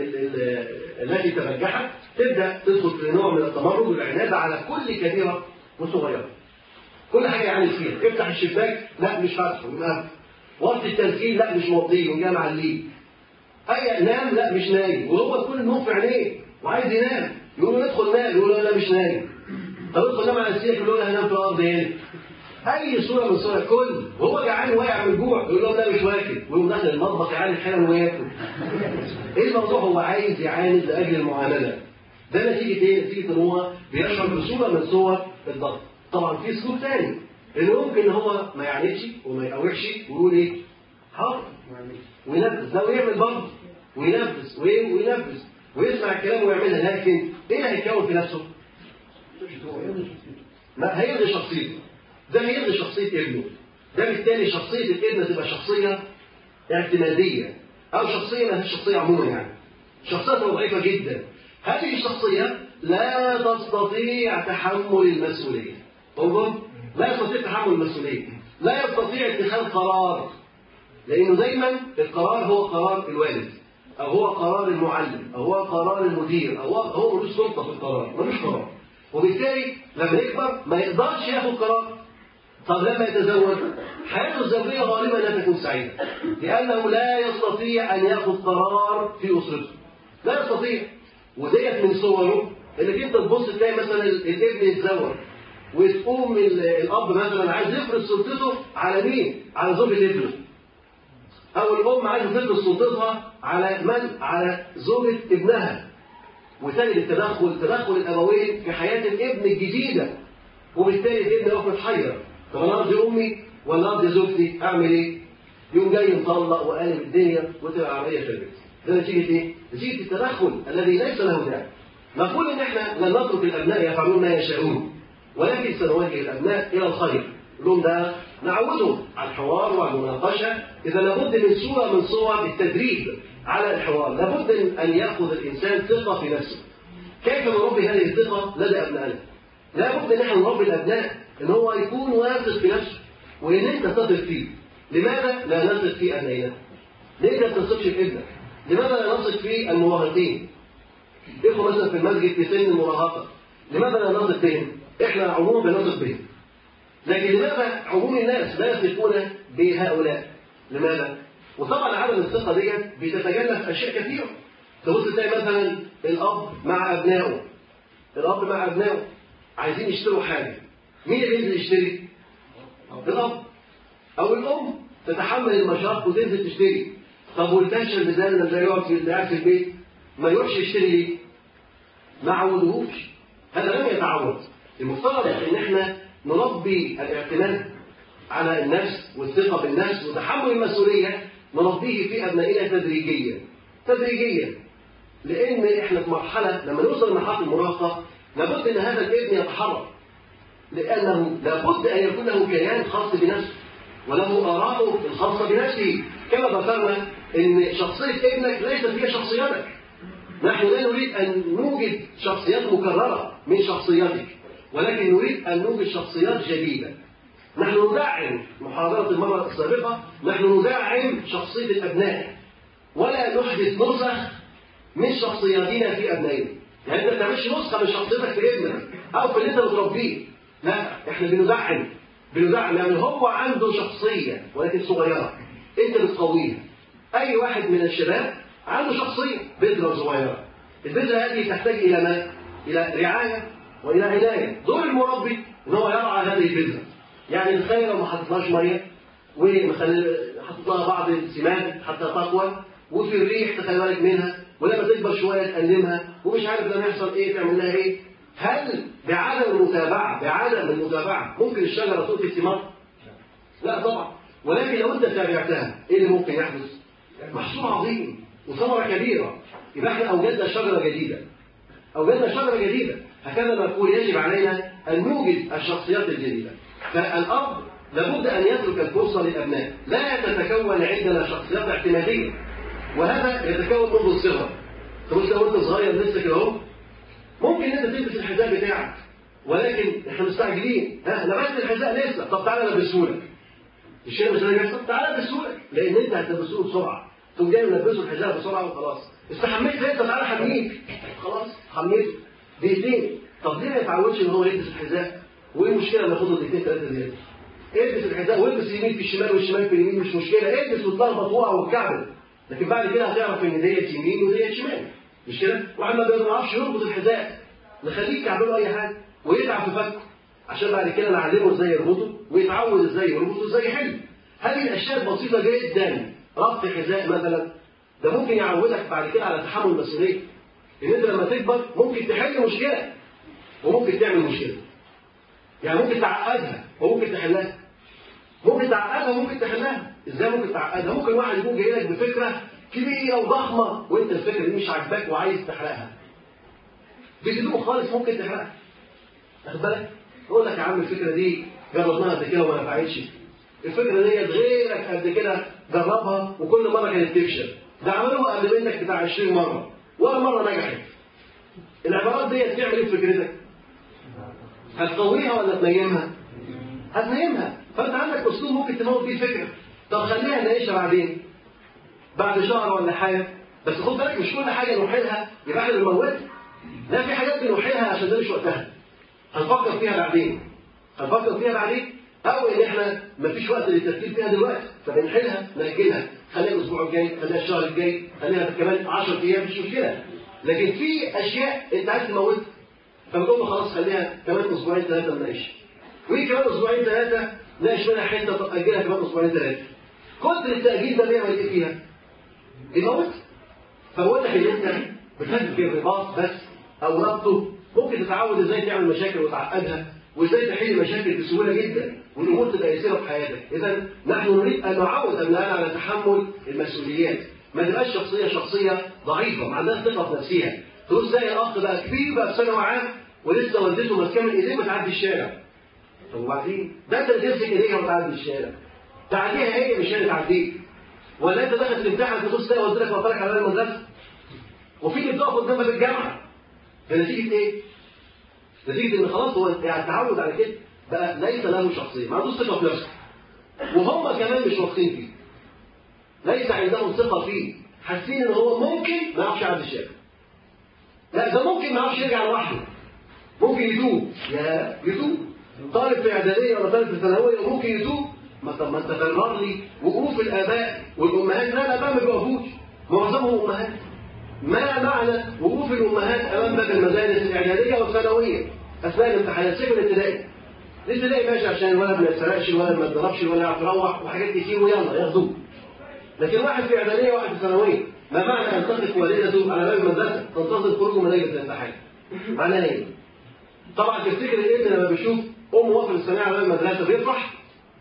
التي تبجحت تبدأ تدخل في نوع من التمرد والعناد على كل كبيرة وصغيرة. كل حاجة يعاند فيها، افتح الشباك لا مش فاتحه، يبقى وقت التسجيل لا مش موطيه وجاي معليه. اي نام لا مش نايم، وهو كل النوم في عينيه وعايز ينام، يقول له ندخل نام، يقول له لا مش نايم. طب ادخل نام على السرير، يقول له هنام في الارض هنا. اي صوره من صور الكل وهو جعان واقع من الجوع، يقول له لا مش واكل، ويقوم داخل المطبخ يعاند حالا وياكل. ايه الموضوع؟ هو عايز يعاند لاجل المعامله. ده نتيجه ايه؟ نتيجه ان هو بيشعر بصوره من صور الضغط. طبعا في سلوك ثاني اللي ممكن ان هو ما يعاندش وما يقاوحش ويقول ايه؟ حاضر وينفذ، ده ويعمل برضه وينفذ وينفذ ويسمع الكلام ويعملها، لكن ايه اللي هيتكون في نفسه؟ ما هيلغي شخصيته، ده هيلغي شخصيه ابنه. ده بالتالي شخصيه الابن تبقى شخصيه اعتماديه او شخصيه ما هيش شخصيه عموما، يعني شخصيه ضعيفه جدا. هذه الشخصيه لا تستطيع تحمل المسؤوليه. انظر، لا يستطيع تحمل المسؤوليه، لا يستطيع اتخاذ قرار، لانه دايما القرار هو قرار الوالد او هو قرار المعلم او هو قرار المدير او هو ملوش سلطه في القرار، ملوش قرار. وبالتالي لما يكبر ما يقدرش ياخد قرار. طب لما يتزوج حياته الزوجيه غالبا لا تكون سعيده، لانه لا يستطيع ان ياخد قرار في اسرته، لا يستطيع. وديت من صوره انك انت تبص تلاقي مثلا الابن يتزوج وتقوم الاب مثلا عايز يفرض سلطته على مين؟ على زوجة ابنه. او الام عايزه تفرض سلطتها على من؟ على زوجة ابنها. وتجد التدخل تدخل الابوين في حياه الابن الجديده، وبالتالي الابن يقف متحير. طب انا ارضي امي ولا ارضي زوجتي؟ اعمل ايه؟ يوم جاي مطلق وقالب الدنيا وتبقى عمليه في البيت. ده نتيجه ايه؟ نتيجه التدخل الذي ليس له داعي. نقول ان احنا لن نترك الابناء يفعلون ما يشاءون، ولكن سنوجه الابناء الى الخير. لهم ده نعودهم على الحوار وعلى المناقشه. اذا لابد من صوره من صور التدريب على الحوار، لابد ان ياخذ الانسان ثقه في نفسه. كيف نربي هذه الثقه لدى ابنائنا؟ لابد ان احنا نربي الابناء ان هو يكون واثق في نفسه وان انت تثق فيه. لماذا لا نثق في ابنائنا؟ ليه ما تثقش في ابنك؟ لماذا لا نثق في المراهقين؟ اخوه مثلا في المسجد في سن المراهقه، لماذا لا نثق بهم؟ احنا عموما بنثق بهم، لكن لماذا عموم الناس لا يثقون بهؤلاء؟ لماذا؟ وطبعا عدم الثقه ديت بتتجلى في اشياء كثيره. تبص تلاقي مثلا الاب مع ابنائه، الاب مع ابنائه عايزين يشتروا حاجه، مين اللي ينزل يشتري؟ الاب. او الام تتحمل المشاق وتنزل تشتري. طب والباشا اللي زي اللي يقعد في البيت ما يروحش يشتري ليه؟ ما عودوهوش، هذا لم يتعود. المفترض ان احنا نربي الاعتماد على النفس والثقه بالنفس وتحمل المسؤوليه، نربيه في ابنائنا تدريجيا تدريجيا. لان احنا في مرحله لما نوصل لمرحله المراهقه لابد ان هذا الابن يتحرك، لانه لابد ان يكون له كيان خاص بنفسه وله آراءه الخاصه بنفسه. كما ذكرنا ان شخصيه ابنك ليست هي شخصيتك. نحن لا نريد ان نوجد شخصيات مكرره من شخصيتك، ولكن نريد ان نوجد شخصيات جديده. نحن ندعم محاضره المره السابقه، نحن ندعم شخصيه الابناء ولا نحدث نسخ من شخصياتنا في ابنائنا. يعني انت ما تعملش نسخه من شخصيتك في ابنك او في اللي انت بتربيه، لا، احنا بندعم بندعم يعني هو عنده شخصيه ولكن صغيره انت بتقويها. اي واحد من الشباب عنده شخصيه بذره صغيره، البذره هذه تحتاج الى ما؟ الى رعايه والى عنايه. دور المربي ان هو يرعى هذه البذره. يعني الخير لو ما حطيتلهاش ميه وحطيت لها بعض السماد حتى تقوى، وفي الريح تخلي بالك منها، ولما تكبر شويه تقلمها ومش عارف لما يحصل ايه تعمل لها ايه. هل بعدم المتابعه بعدم المتابعه ممكن الشجره تؤتي ثمار؟ لا طبعا. ولكن لو انت تابعتها ايه اللي ممكن يحدث؟ محصول عظيم وثمره كبيره. يبقى احنا اوجدنا شجره جديده اوجدنا شجره جديده. هكذا نقول يجب علينا ان نوجد الشخصيات الجديده. فالاب لابد ان يترك الفرصه للابناء. لا تتكون عندنا شخصيات اعتماديه، وهذا يتكون منذ الصغر. تقول لو انت صغير لسه كده اهو ممكن انت تلبس الحذاء بتاعك، ولكن احنا مستعجلين، ها لبست الحذاء لسه، طب تعالى لبسهولك. الشيء مش هيحصل، تعالى لبسهولك، لان انت هتلبسه بسرعه. تقوم جاي ملبسه الحذاء بسرعه وخلاص. استحميت لسه، تعالى حميك، خلاص حميته دقيقتين. طب ليه ما يتعودش ان هو يلبس الحذاء؟ وايه المشكله لما ياخد دقيقتين ثلاثه زياده؟ البس الحذاء والبس اليمين في الشمال والشمال في اليمين مش مشكله، البس وتلخبط وقع واتكعبل، لكن بعد كده هتعرف ان ديت يمين وديت شمال، مش كده؟ واحد ما بيعرفش يربط الحذاء نخليه يكعبله اي حاجه ويتعب في فكه عشان بعد كده نعلمه ازاي يربطه ويتعود ازاي يربطه وازاي يحل. هذه الاشياء البسيطه جدا، ربط حذاء مثلا ده ممكن يعودك بعد كده على تحمل المسؤوليه. ان انت لما تكبر ممكن تحل مشكله وممكن تعمل مشكله. يعني ممكن تعقدها وممكن تحلها. ممكن تعقدها وممكن تحلها. ازاي ممكن تعقدها؟ ممكن واحد يكون جاي لك بفكره كبيره وضخمه وانت الفكره دي مش عاجباك وعايز تحرقها. بهدوء خالص ممكن تحرقها. واخد بالك؟ يقول لك يا عم الفكره دي جربناها قبل كده وما نفعتش. الفكره دي غيرك قبل كده جربها وكل مره كانت تفشل. ده عملوها قبل منك بتاع عشرين مره ولا مره نجحت. العبارات دي تعمل ايه في فكرتك؟ هتقويها ولا تنيمها؟ هتنيمها. فانت عندك اسلوب ممكن تموت بيه الفكره. طب خليها نعيشها بعدين بعد شهر ولا حاجه، بس خد بالك مش كل حاجه نوحلها يبقى احنا بنموتها. لا، في حاجات بنوحلها عشان ده مش وقتها، هنفكر فيها بعدين هنفكر فيها بعدين او ان احنا مفيش وقت للتفكير فيها دلوقتي فبنحلها ناجلها، خليها الاسبوع الجاي، خليها الشهر الجاي، خليها كمان عشرة ايام مش مشكله. لكن في اشياء انت عايز تموتها فبتقول له خلاص خليها كمان اسبوعين ثلاثه نناقش، ويجي كمان اسبوعين ثلاثه نناقش منها حته تاجلها كمان اسبوعين ثلاثه. كتر التاجيل ده بيعمل ايه فيها؟ بيموتها. فواضح ان انت بتفكر في الرباط بس او ربطه ممكن تتعود ازاي تعمل مشاكل وتعقدها وازاي تحل مشاكل بسهوله جدا والامور تبقى يسيره في حياتك. اذا نحن نريد ان نعود ابنائنا على تحمل المسؤوليات، ما تبقاش شخصيه شخصيه ضعيفه ما عندهاش ثقه في نفسها. تقول زي الاخ بقى كبير بقى في ثانوي عام ولسه والدته ماسكه من ايديه بتعدي الشارع. طب وبعدين؟ ده انت اللي تمسك ايديها وتعدي الشارع. تعديها هي مش هي اللي تعديك. ولا انت داخل تمتحن تبص تلاقي والدتك وطلعك على المدرسه. وفي اللي بتقف قدامها في الجامعه. فنتيجه ايه؟ نتيجه ان خلاص هو يعني تعود على كده بقى ليس له شخصيه، ما عندوش ثقه في نفسه. وهم كمان مش واثقين فيه. ليس عندهم ثقه فيه، حاسين ان هو ممكن ما يعرفش يعدي الشارع. لا ده ممكن ما يعرفش يرجع لوحده. ممكن يتوب، يا يتوب. طالب في اعداديه ولا طالب في ثانويه ممكن يتوب. ما طب ما انت فرر لي وقوف الاباء والامهات. لا الاباء ما بيقفوش، معظمهم امهات. ما معنى وقوف الامهات امام باب المدارس الاعداديه والثانويه اثناء الامتحانات؟ سيب الابتدائي. الابتدائي ماشي عشان الولد ما يسرقش، الولد ما يتضربش، الولد يعرف يروح وحاجات كتير ويلا ياخدوه. لكن واحد في اعداديه وواحد في ثانويه، ما معنى ان تقف والدته على باب المدرسه تنتظر خروجه من لجنه الامتحان؟ معناها ايه؟ طبعا تفتكر الابن لما بيشوف امه واقفه مستنيه على باب المدرسه بيفرح؟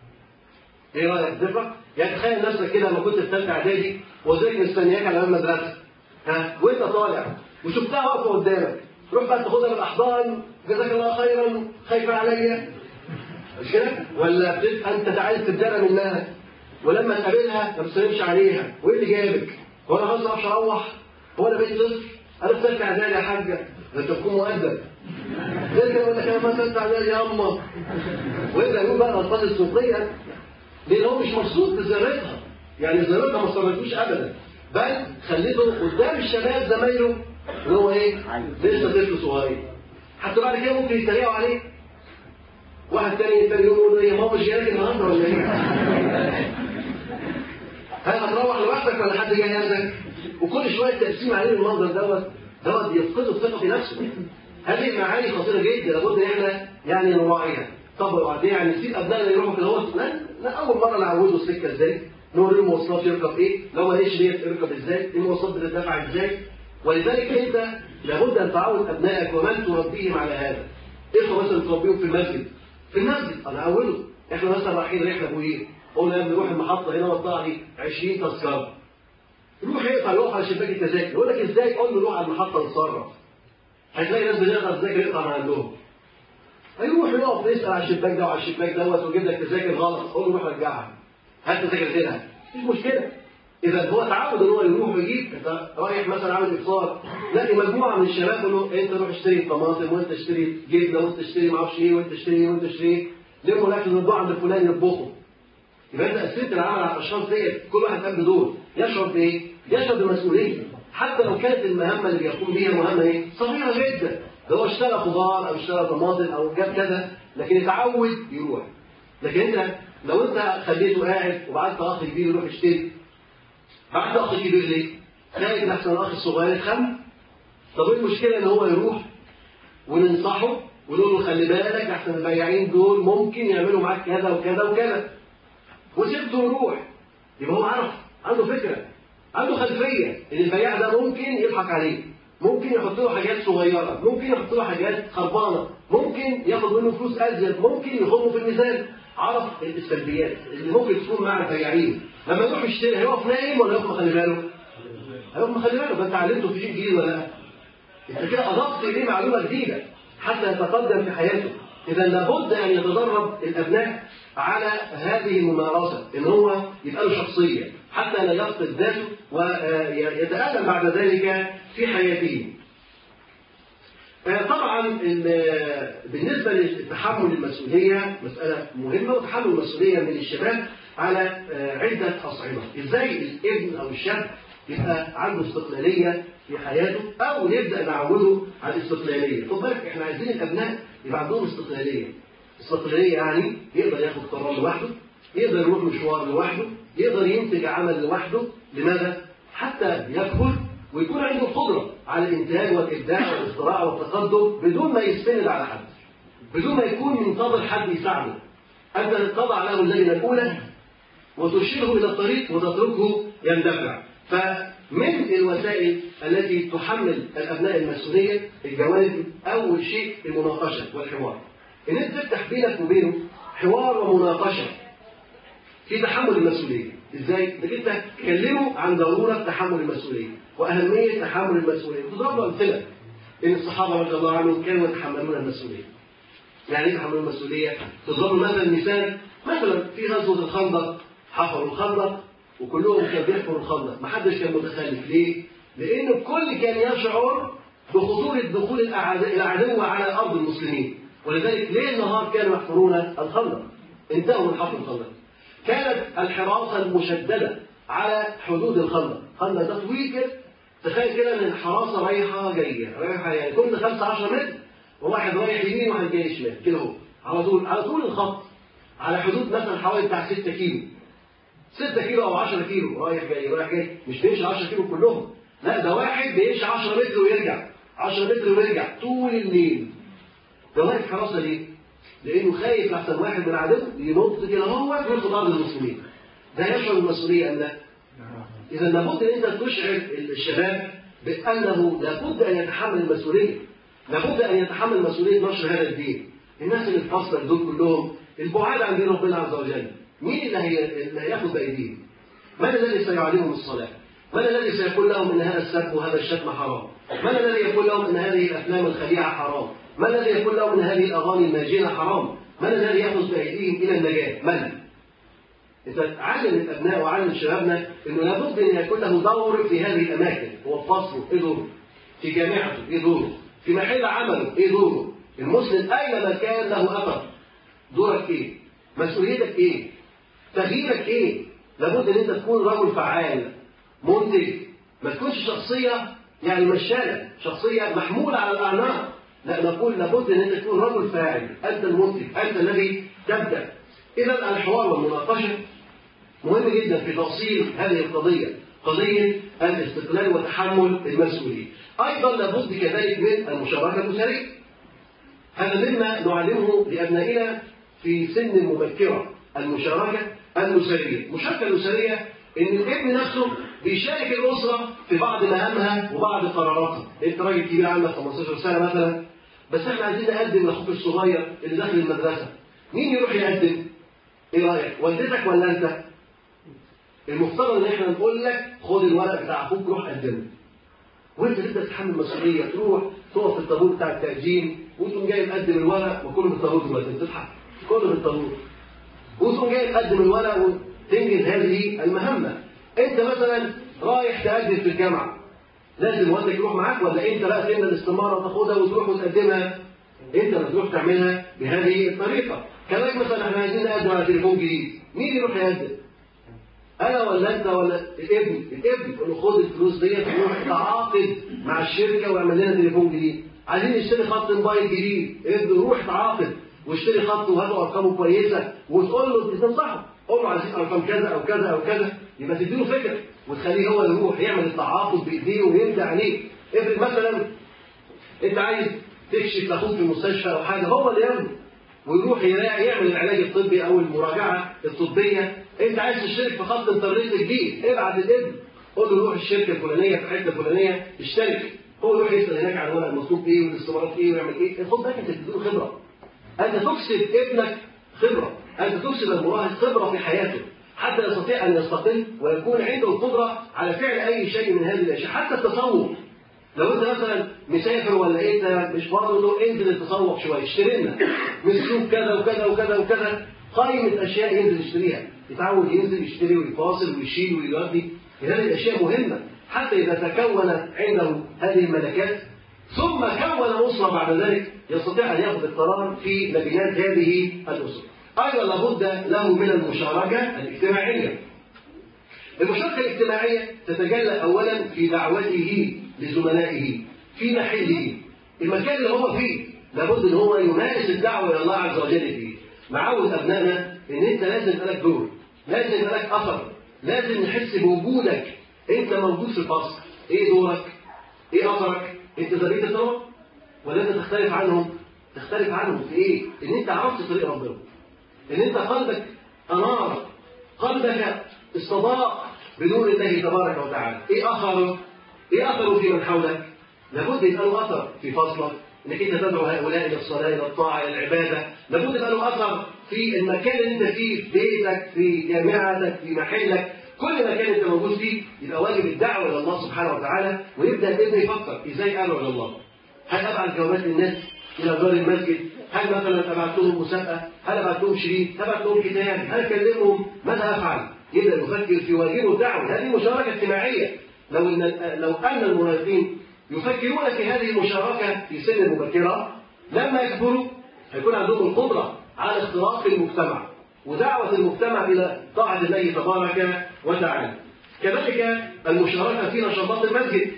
ايه رايك بتفرح؟ يعني تخيل نفسك كده لما كنت في ثالثه اعدادي وزيك مستنياك على باب المدرسه ها وانت طالع وشفتها واقفه قدامك، روح بقى تاخدها بالاحضان جزاك الله خيرا خايفه عليا مش كده؟ ولا بتبقى انت عايز تبدأ منها ولما تقابلها ما بتسلمش عليها وايه اللي جابك؟ هو انا خلاص ما اعرفش اروح؟ هو انا بقيت طفل؟ انا في ثالثه اعدادي يا حاجه، ده انت تكون مؤدب. غير كده يقول لك انا في ثالثه اعدادي يا اما ويبدا يقول بقى الالفاظ السوقيه لان هو مش مبسوط بذرتها، يعني ذرتها ما صرفتوش ابدا، بل خليته قدام الشباب زمايله اللي هو ايه؟ لسه طفل صغير. حتى بعد كده ممكن يتريقوا عليه. واحد تاني تاني يوم يقول يا ماما مش جايلك النهارده ولا ايه؟ هل هتروح لوحدك ولا حد جاي ياخدك؟ وكل شويه تقسيم عليه المنظر دوت دوت يفقده الثقه في نفسه. هذه معاني خطيره جدا لابد ان احنا يعني نراعيها. طب وبعدين يعني نسيب ابنائنا يروحوا كده هو لا لا اول مره نعوده السكه ازاي؟ نوريه المواصلات يركب ايه؟ لو ما لقيش ليه يركب ازاي؟ المواصلات بتدفع ازاي؟ ولذلك انت لابد ان تعود ابنائك ومن تربيهم على هذا. اخوه مثلا تربيهم في المسجد. في المسجد انا اعوده. احنا مثلا رايحين رحله ابويه قلنا يا ابني روح المحطه هنا وطلع لي عشرين تذكره. يروح يقطع يقف على شباك التذاكر، يقول لك ازاي؟ قول له روح على المحطه نتصرف. هتلاقي ناس بتقطع التذاكر يقطع من عندهم. هيروح يقف يسال على الشباك ده وعلى الشباك دوت ويجيب لك تذاكر غلط، قول له روح رجعها. هات تذاكر غيرها، مفيش مشكله. اذا هو تعود ان هو يروح ويجيب، انت رايح مثلا عامل افطار، تلاقي مجموعه من الشباب يقول له انت روح اشتري طماطم وانت اشتري جبنه وانت اشتري ما اعرفش ايه وانت اشتري ايه وانت اشتري ايه، لموا الاكل اللي عند فلان يطبخه. يبقى انت قسمت العمل على الاشخاص ديت، كل واحد قام بدور، يشعر بايه؟ يشعر بمسؤوليه، حتى لو كانت المهمه اللي بيقوم بيها مهمه ايه؟ صغيره جدا، ده هو اشترى خضار او اشترى طماطم او جاب كذا، لكن يتعود يروح. لكن انت لو انت خليته قاعد وبعت اخ كبير يروح يشتري، بعت اخ كبير ليه؟ خايف احسن الاخ الصغير يتخم. طب ايه المشكله ان هو يروح وننصحه ونقول له خلي بالك احسن البياعين دول ممكن يعملوا معاك كذا وكذا وكذا، وسيبته ويروح. يبقى هو عرف، عنده فكره، عنده خلفيه ان البياع ده ممكن يضحك عليه، ممكن يحط له حاجات صغيره، ممكن يحط له حاجات خربانه، ممكن ياخد منه فلوس ازيد، ممكن يخرجه في الميزان. عرف السلبيات اللي ممكن تكون مع البياعين. لما يروح يشتري هيقف نايم ولا يقف مخلي باله؟ هيقف مخلي باله. فانت علمته في شيء جديد ولا لا؟ انت كده اضفت اليه معلومه جديده حتى يتقدم في حياته. اذا لابد ان يتدرب الابناء على هذه الممارسه، ان هو يبقى له شخصيه حتى لا يفقد ذاته ويتآلم بعد ذلك في حياته. طبعا بالنسبه لتحمل المسؤوليه مساله مهمه، وتحمل المسؤوليه من الشباب على عده اصعده. ازاي الابن او الشاب يبقى عنده استقلاليه في حياته، او نبدا نعوده على الاستقلاليه. خد بالك احنا عايزين الابناء يبقى عندهم استقلاليه. استقلاليه يعني يقدر ياخد قرار لوحده، يقدر يروح مشوار لوحده، يقدر ينتج عمل لوحده. لماذا؟ حتى يكبر ويكون عنده القدره على الانتاج والابداع والاختراع والتقدم بدون ما يستند على حد، بدون ما يكون منتظر حد يساعده. انت تضع له اللجنه الاولى وترشده الى الطريق وتتركه يندفع. فمن الوسائل التي تحمل الابناء المسؤوليه الجوانب، اول شيء المناقشه والحوار. ان انت تفتح بينك وبينه حوار ومناقشه في تحمل المسؤوليه. ازاي؟ انك انت تكلمه عن ضروره تحمل المسؤوليه واهميه تحمل المسؤوليه، وتضرب له امثله ان الصحابه رضي الله عنهم كانوا يتحملون المسؤوليه. يعني ايه يتحملون المسؤوليه؟ تضرب مثلا مثال، مثلا في غزوه الخندق حفروا الخندق وكلهم كانوا بيحفروا الخندق، ما حدش كان متخلف. ليه؟ لان الكل كان يشعر بخطوره دخول العدو على ارض المسلمين، ولذلك ليل نهار كانوا يحفرون الخندق. انتهوا من حفر الخندق. كانت الحراسه المشدده على حدود الخندق، الخندق ده طويل كده، تخيل كده ان الحراسه رايحه جايه رايحه يعني كل خمسة عشر متر وواحد رايح يمين وواحد جاي شمال كده اهو على طول على طول الخط، على حدود مثلا حوالي بتاع ستة كيلو ستة كيلو او عشرة كيلو رايح جاي رايح جاي، مش بيمشي عشرة كيلو كلهم، لا ده واحد بيمشي عشرة متر ويرجع عشرة متر ويرجع طول الليل. ده واقف حراسه ليه؟ لانه خايف لحسن واحد من العدو ينط كده هو وياخد ارض المسلمين. ده يشعر بالمسؤوليه ام لا؟ اذا لابد ان انت تشعر الشباب بانه لابد ان يتحمل المسؤوليه، لابد ان يتحمل مسؤوليه نشر هذا الدين. الناس اللي بتفصل دول كلهم البعاد عن دين ربنا عز وجل، مين اللي هي اللي هياخد بايديهم؟ من الذي سيعلمهم الصلاه؟ من الذي سيقول لهم ان هذا السب وهذا الشتم حرام؟ من الذي يقول لهم ان هذه الافلام الخليعه حرام؟ من الذي يقول لهم ان هذه الاغاني الماجنه حرام؟ من الذي ياخذ بايديهم الى النجاه؟ من؟ اذا علم الابناء وعلم شبابنا انه لابد ان يكون له دور في هذه الاماكن. هو في فصله ايه دوره؟ في جامعته ايه دوره؟ في محل عمله ايه دوره؟ المسلم اينما كان له اثر. دورك ايه؟ مسؤوليتك ايه؟ تغييرك ايه؟ لابد ان انت تكون رجل فعال منتج، ما تكونش شخصيه يعني مشاله، شخصيه محموله على الاعناق. لا، نقول لابد ان انت تكون رجل فاعل، انت المنتج، انت الذي تبدا. اذا الحوار والمناقشه مهم جدا في توصيل هذه القضيه، قضيه الاستقلال وتحمل المسؤوليه. ايضا لابد كذلك من المشاركه الاسريه. هذا مما نعلمه لابنائنا في سن مبكره، المشاركه الاسريه. المشاركه الاسريه ان الابن نفسه بيشارك الاسره في بعض مهامها وبعض قراراتها. انت راجل كبير عندك خمستاشر سنه مثلا، بس احنا عايزين نقدم لاخوك الصغير اللي داخل المدرسه، مين يروح يقدم؟ ايه رايك؟ والدتك ولا انت؟ المفترض ان احنا نقول لك خد الورق بتاع اخوك روح قدمه، وانت تبدا تتحمل المسؤوليه، تروح تقف في الطابور بتاع التقديم وتقوم جاي مقدم الورق وكله في الطابور دلوقتي بتضحك كله في الطابور، وتقوم جاي تقدم الورق وتنجز هذه المهمه. انت مثلا رايح تقدم في الجامعه، لازم والدك يروح معاك ولا انت بقى تملى الاستماره وتاخدها وتروح وتقدمها؟ انت اللي تروح تعملها بهذه الطريقه. كذلك مثلا احنا عايزين نقدم على تليفون جديد، مين يروح يقدم؟ انا ولا انت ولا الابن؟ الابن يقول له خد الفلوس ديت وروح تعاقد مع الشركه واعمل لنا تليفون جديد. عايزين نشتري خط موبايل جديد، ابن روح تعاقد واشتري خط وهاته ارقامه كويسه وتقول له تنصحه، قول له عايزين ارقام كذا او كذا او كذا، يبقى تديله فكره وتخليه هو يروح يعمل التعاقد بايديه ويمضي عليه. افرض مثلا انت عايز تكشف لاخوك في المستشفى او حاجه، هو اللي يمضي ويروح يعمل العلاج الطبي او المراجعه الطبيه. انت عايز تشترك في خط انترنت جديد، ابعت الابن قول له روح الشركه الفلانيه في الحته الفلانيه اشترك، هو يروح يسال هناك عن الورق المطلوب ايه والاستمارات ايه ويعمل ايه. خد بالك انت بتديله خبره، انت تكسب ابنك خبره، انت تكسب المراهق خبره في حياته حتى يستطيع ان يستقل ويكون عنده القدره على فعل اي شيء من هذه الاشياء. حتى التسوق، لو انت مثلا مسافر ولا انت مش فاضي له انزل التسوق شويه، اشتري لنا نشوف كذا وكذا وكذا وكذا، قائمه اشياء ينزل يشتريها، يتعود ينزل يشتري ويفاصل ويشيل ويودي. هذه الاشياء مهمه حتى اذا تكون عنده هذه الملكات ثم كون اسره بعد ذلك يستطيع ان ياخذ القرار في نبيات هذه الاسره. ايضا لابد له من المشاركه الاجتماعيه. المشاركه الاجتماعيه تتجلى اولا في دعوته لزملائه في محله، المكان اللي هو فيه لابد ان هو يمارس الدعوه الى الله عز وجل فيه. معود ابنائنا ان انت لازم يبقى لك دور، لازم يبقى لك اثر، لازم نحس بوجودك، انت موجود في الفصل. ايه دورك؟ ايه اثرك؟ انت زبيت الثوره ولا انت تختلف عنهم؟ تختلف عنهم في ايه؟ ان انت عرفت طريق ربنا، ان انت قلبك انار، قلبك استضاء بنور الله تبارك وتعالى. ايه اثره؟ ايه اثره في من حولك؟ لابد يبقى له اثر في فصلك، انك انت تدعو هؤلاء الى الصلاه الى الطاعه الى العباده. لابد يبقى له اثر في المكان اللي انت فيه، في بيتك، في جامعتك، في محلك، كل مكان انت موجود فيه يبقى واجب الدعوه الى الله سبحانه وتعالى. ويبدا الابن يفكر ازاي ادعو الى الله؟ هل ابعت جوابات للناس الى دار المسجد؟ هل مثلا ابعت لهم مسابقه؟ هل ابعت لهم شريط؟ هل ابعت لهم كتاب؟ هل اكلمهم؟ ماذا افعل؟ يبدا يفكر في واجبه الدعوه. هذه مشاركه اجتماعيه. لو ان لو ان المراهقين يفكرون في هذه المشاركه في سن مبكره، لما يكبروا هيكون عندهم القدره على اختراق المجتمع ودعوه المجتمع الى طاعه الله تبارك وتعالى. كذلك المشاركه في نشاطات المسجد،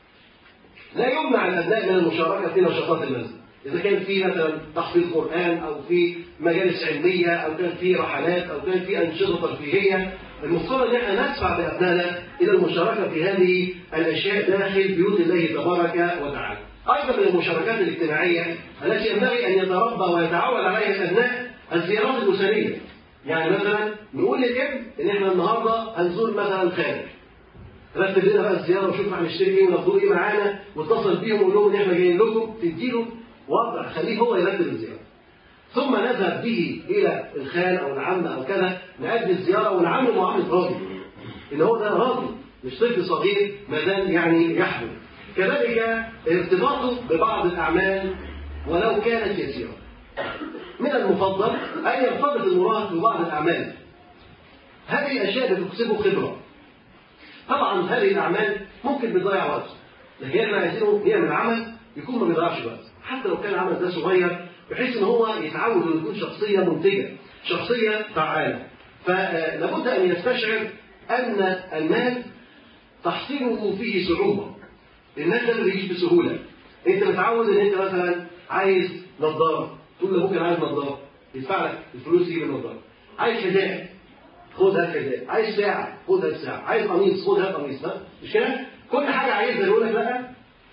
لا يمنع الابناء من المشاركه في نشاطات المسجد. إذا كان في مثلا تحفيظ قرآن أو في مجالس علمية أو كان في رحلات أو كان في أنشطة ترفيهية، المفترض أن احنا ندفع بأبنائنا إلى المشاركة في هذه الأشياء داخل بيوت الله تبارك وتعالى. أيضا من المشاركات الاجتماعية التي ينبغي أن يتربى ويتعود عليها الأبناء الزيارات الأسرية. يعني مثلا نقول للابن إن احنا النهارده هنزور مثلا خالد، رتب لنا بقى الزيارة وشوف هنشتري إيه وناخدوا إيه معانا، واتصل بيهم وقول لهم إن احنا جايين لكم، تديله وضع خليه هو يرتب الزيارة. ثم نذهب به إلى الخال أو العم أو كذا، نأدي الزيارة ونعامله معاملة راضي، إن هو ده راضي مش طفل صغير ما دام يعني يحمل. كذلك ارتباطه ببعض الأعمال ولو كانت يسيرة. من المفضل أن يرتبط المراهق ببعض الأعمال. هذه الأشياء بتكسبه خبرة. طبعا هذه الأعمال ممكن بتضيع وقت، لكن احنا عايزينه يعمل عمل يكون ما بيضيعش وقت، حتى لو كان العمل ده صغير، بحيث ان هو يتعود انه يكون شخصيه منتجه، شخصيه فعاله. فلابد ان يستشعر ان المال تحصيله فيه صعوبه. المال ده ما بيجيش بسهوله. انت متعود ان انت مثلا عايز نظاره، تقول لابوك انا عايز نظاره، يدفع لك الفلوس يجيب النظاره. عايز حذاء، خد هات حذاء. عايز ساعه، خد هات ساعه. عايز قميص، خد هات قميص. مش كده؟ كل حاجه عايزها يقول لك لا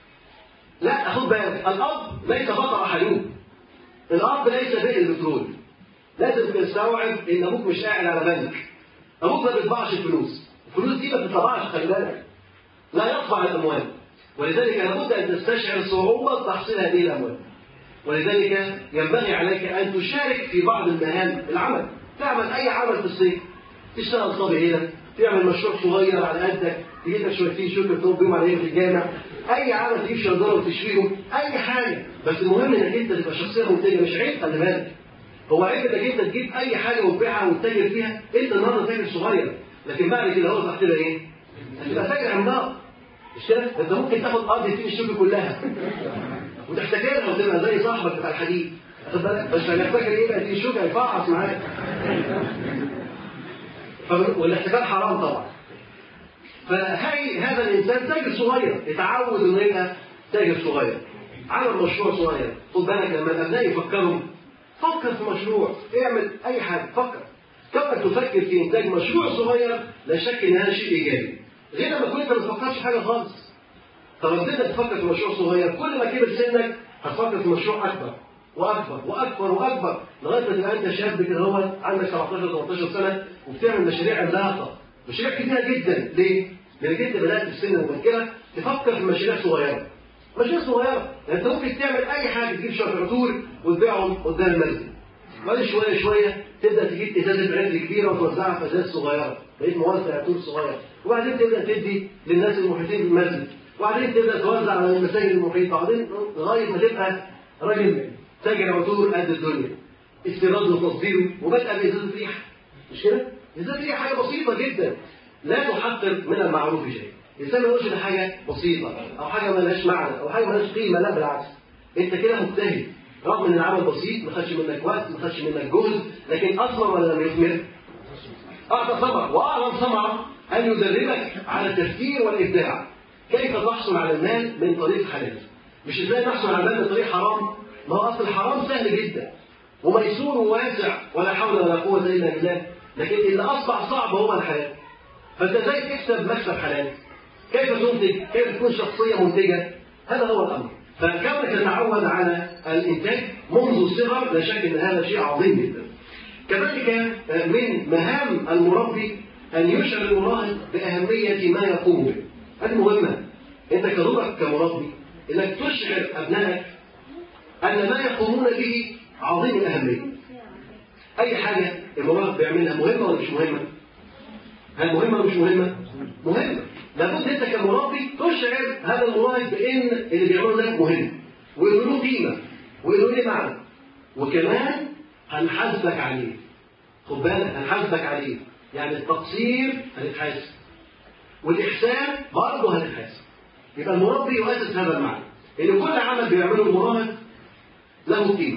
لا. خد بالك، الاب ليس بقر حلوب، الاب ليس بئر البترول. لازم تستوعب ان ابوك مش قاعد على بنك، ابوك ما بيطبعش الفلوس، الفلوس دي ما بتطبعش، خلي بالك، لا يطبع الاموال. ولذلك لابد ان تستشعر صعوبه تحصيل هذه الاموال. ولذلك ينبغي عليك ان تشارك في بعض المهام العمل، تعمل اي عمل في الصيف، تشتغل صبي هنا، تعمل مشروع صغير على قدك، تجيب لك شويتين شوكه تقوم بيهم على في الجامع، اي عمل تجيب شجره وتشويهم، اي حاجه، بس المهم انك انت تبقى شخصيه منتجه. مش عيب، خلي بالك، هو عيب انك انت تجيب اي حاجه وتبيعها وتتاجر فيها. انت النهارده تاجر صغير، لكن بعد كده هو تحت ايه؟ هتبقى تاجر عملاق. مش كده؟ انت ممكن تاخد ارض فيه الشوكه كلها وتحتكرها وتبقى زي صاحبك بتاع الحديد، واخد بالك؟ بس هنفتكر ايه بقى؟ دي الشوكه هيفعص معاك. والاحتكار حرام طبعا. فهي هذا الانسان تاجر صغير، يتعود انه يبقى تاجر صغير، عمل مشروع صغير. خد بالك لما الابناء يفكروا فكر في مشروع، اعمل اي حاجه، فكر. كونك تفكر في انتاج مشروع صغير لا شك ان هذا شيء ايجابي، غير لما تكون انت ما تفكرش في حاجه خالص. طب لما تبدا تفكر في مشروع صغير، كل ما كبر سنك هتفكر في مشروع اكبر واكبر واكبر واكبر، لغايه ما تبقى انت شاب كده هو عندك سبعتاشر تمنتاشر سنه وبتعمل مشاريع عملاقه، مشاريع كبيره جدا. ليه؟ لانك انت بدات في سن مبكره تفكر في مشاريع صغيره. مشاريع صغيره، يعني انت ممكن تعمل اي حاجه، تجيب شويه عطور وتبيعهم قدام المسجد. بعد شويه شويه تبدا تجيب ازازه عطر كبيره وتوزعها في ازاز صغيره، بقيت موزع عطور صغير، وبعدين تبدا تدي للناس المحيطين بالمسجد، وبعدين تبدا توزع على المساجد المحيطه، وبعدين لغايه ما تبقى راجل تاجر عطور قد الدنيا، استيراد وتصديره، وبدأ بإزازة ريحة. مش كده؟ إزازة ريحة حاجة بسيطة جدا، لا تحقر من المعروف شيء. الإنسان ما يقولش ده حاجة بسيطة أو حاجة ما لهاش معنى أو حاجة ما لهاش قيمة، لا بالعكس. أنت كده مجتهد، رغم إن العمل بسيط، ما خدش منك وقت، ما خدش منك جهد، لكن أثمر ولا لم يثمر؟ أعطى ثمر، وأعظم ثمرة أن يدربك على التفكير والإبداع. كيف تحصل على المال من طريق حلال؟ مش إزاي تحصل على المال من طريق حرام؟ ما هو أصل الحرام سهل جدا وميسور وواسع ولا حول ولا قوة إلا بالله، لكن اللي أصبح صعب هو الحلال. فأنت ازاي تكسب مكسب حلال؟ كيف تنتج؟ كيف تكون شخصية منتجة؟ هذا هو الأمر. فكونك تتعود على الإنتاج منذ الصغر لا شك أن هذا شيء عظيم جدا. كذلك من مهام المربي أن يشعر المراهق بأهمية ما يقوم به. هذه مهمة. أنت كدورك كمربي أنك تشعر أبنائك أن ما يقومون به عظيم الأهمية. أي حاجة المراهق بيعملها مهمة ولا مش مهمة؟ هل مهمة ولا مش مهمة؟ مهمة. لابد أنت كمربي تشعر هذا المراهق بأن اللي بيعمله ده مهم، وإنه له قيمة، وإنه له معنى، وكمان هنحاسبك عليه. خد بالك، هنحاسبك عليه، يعني التقصير هنتحاسب، والإحسان برضه هنتحاسب. يبقى المربي يؤسس هذا المعنى، إن كل عمل بيعمله المراهق له قيمة،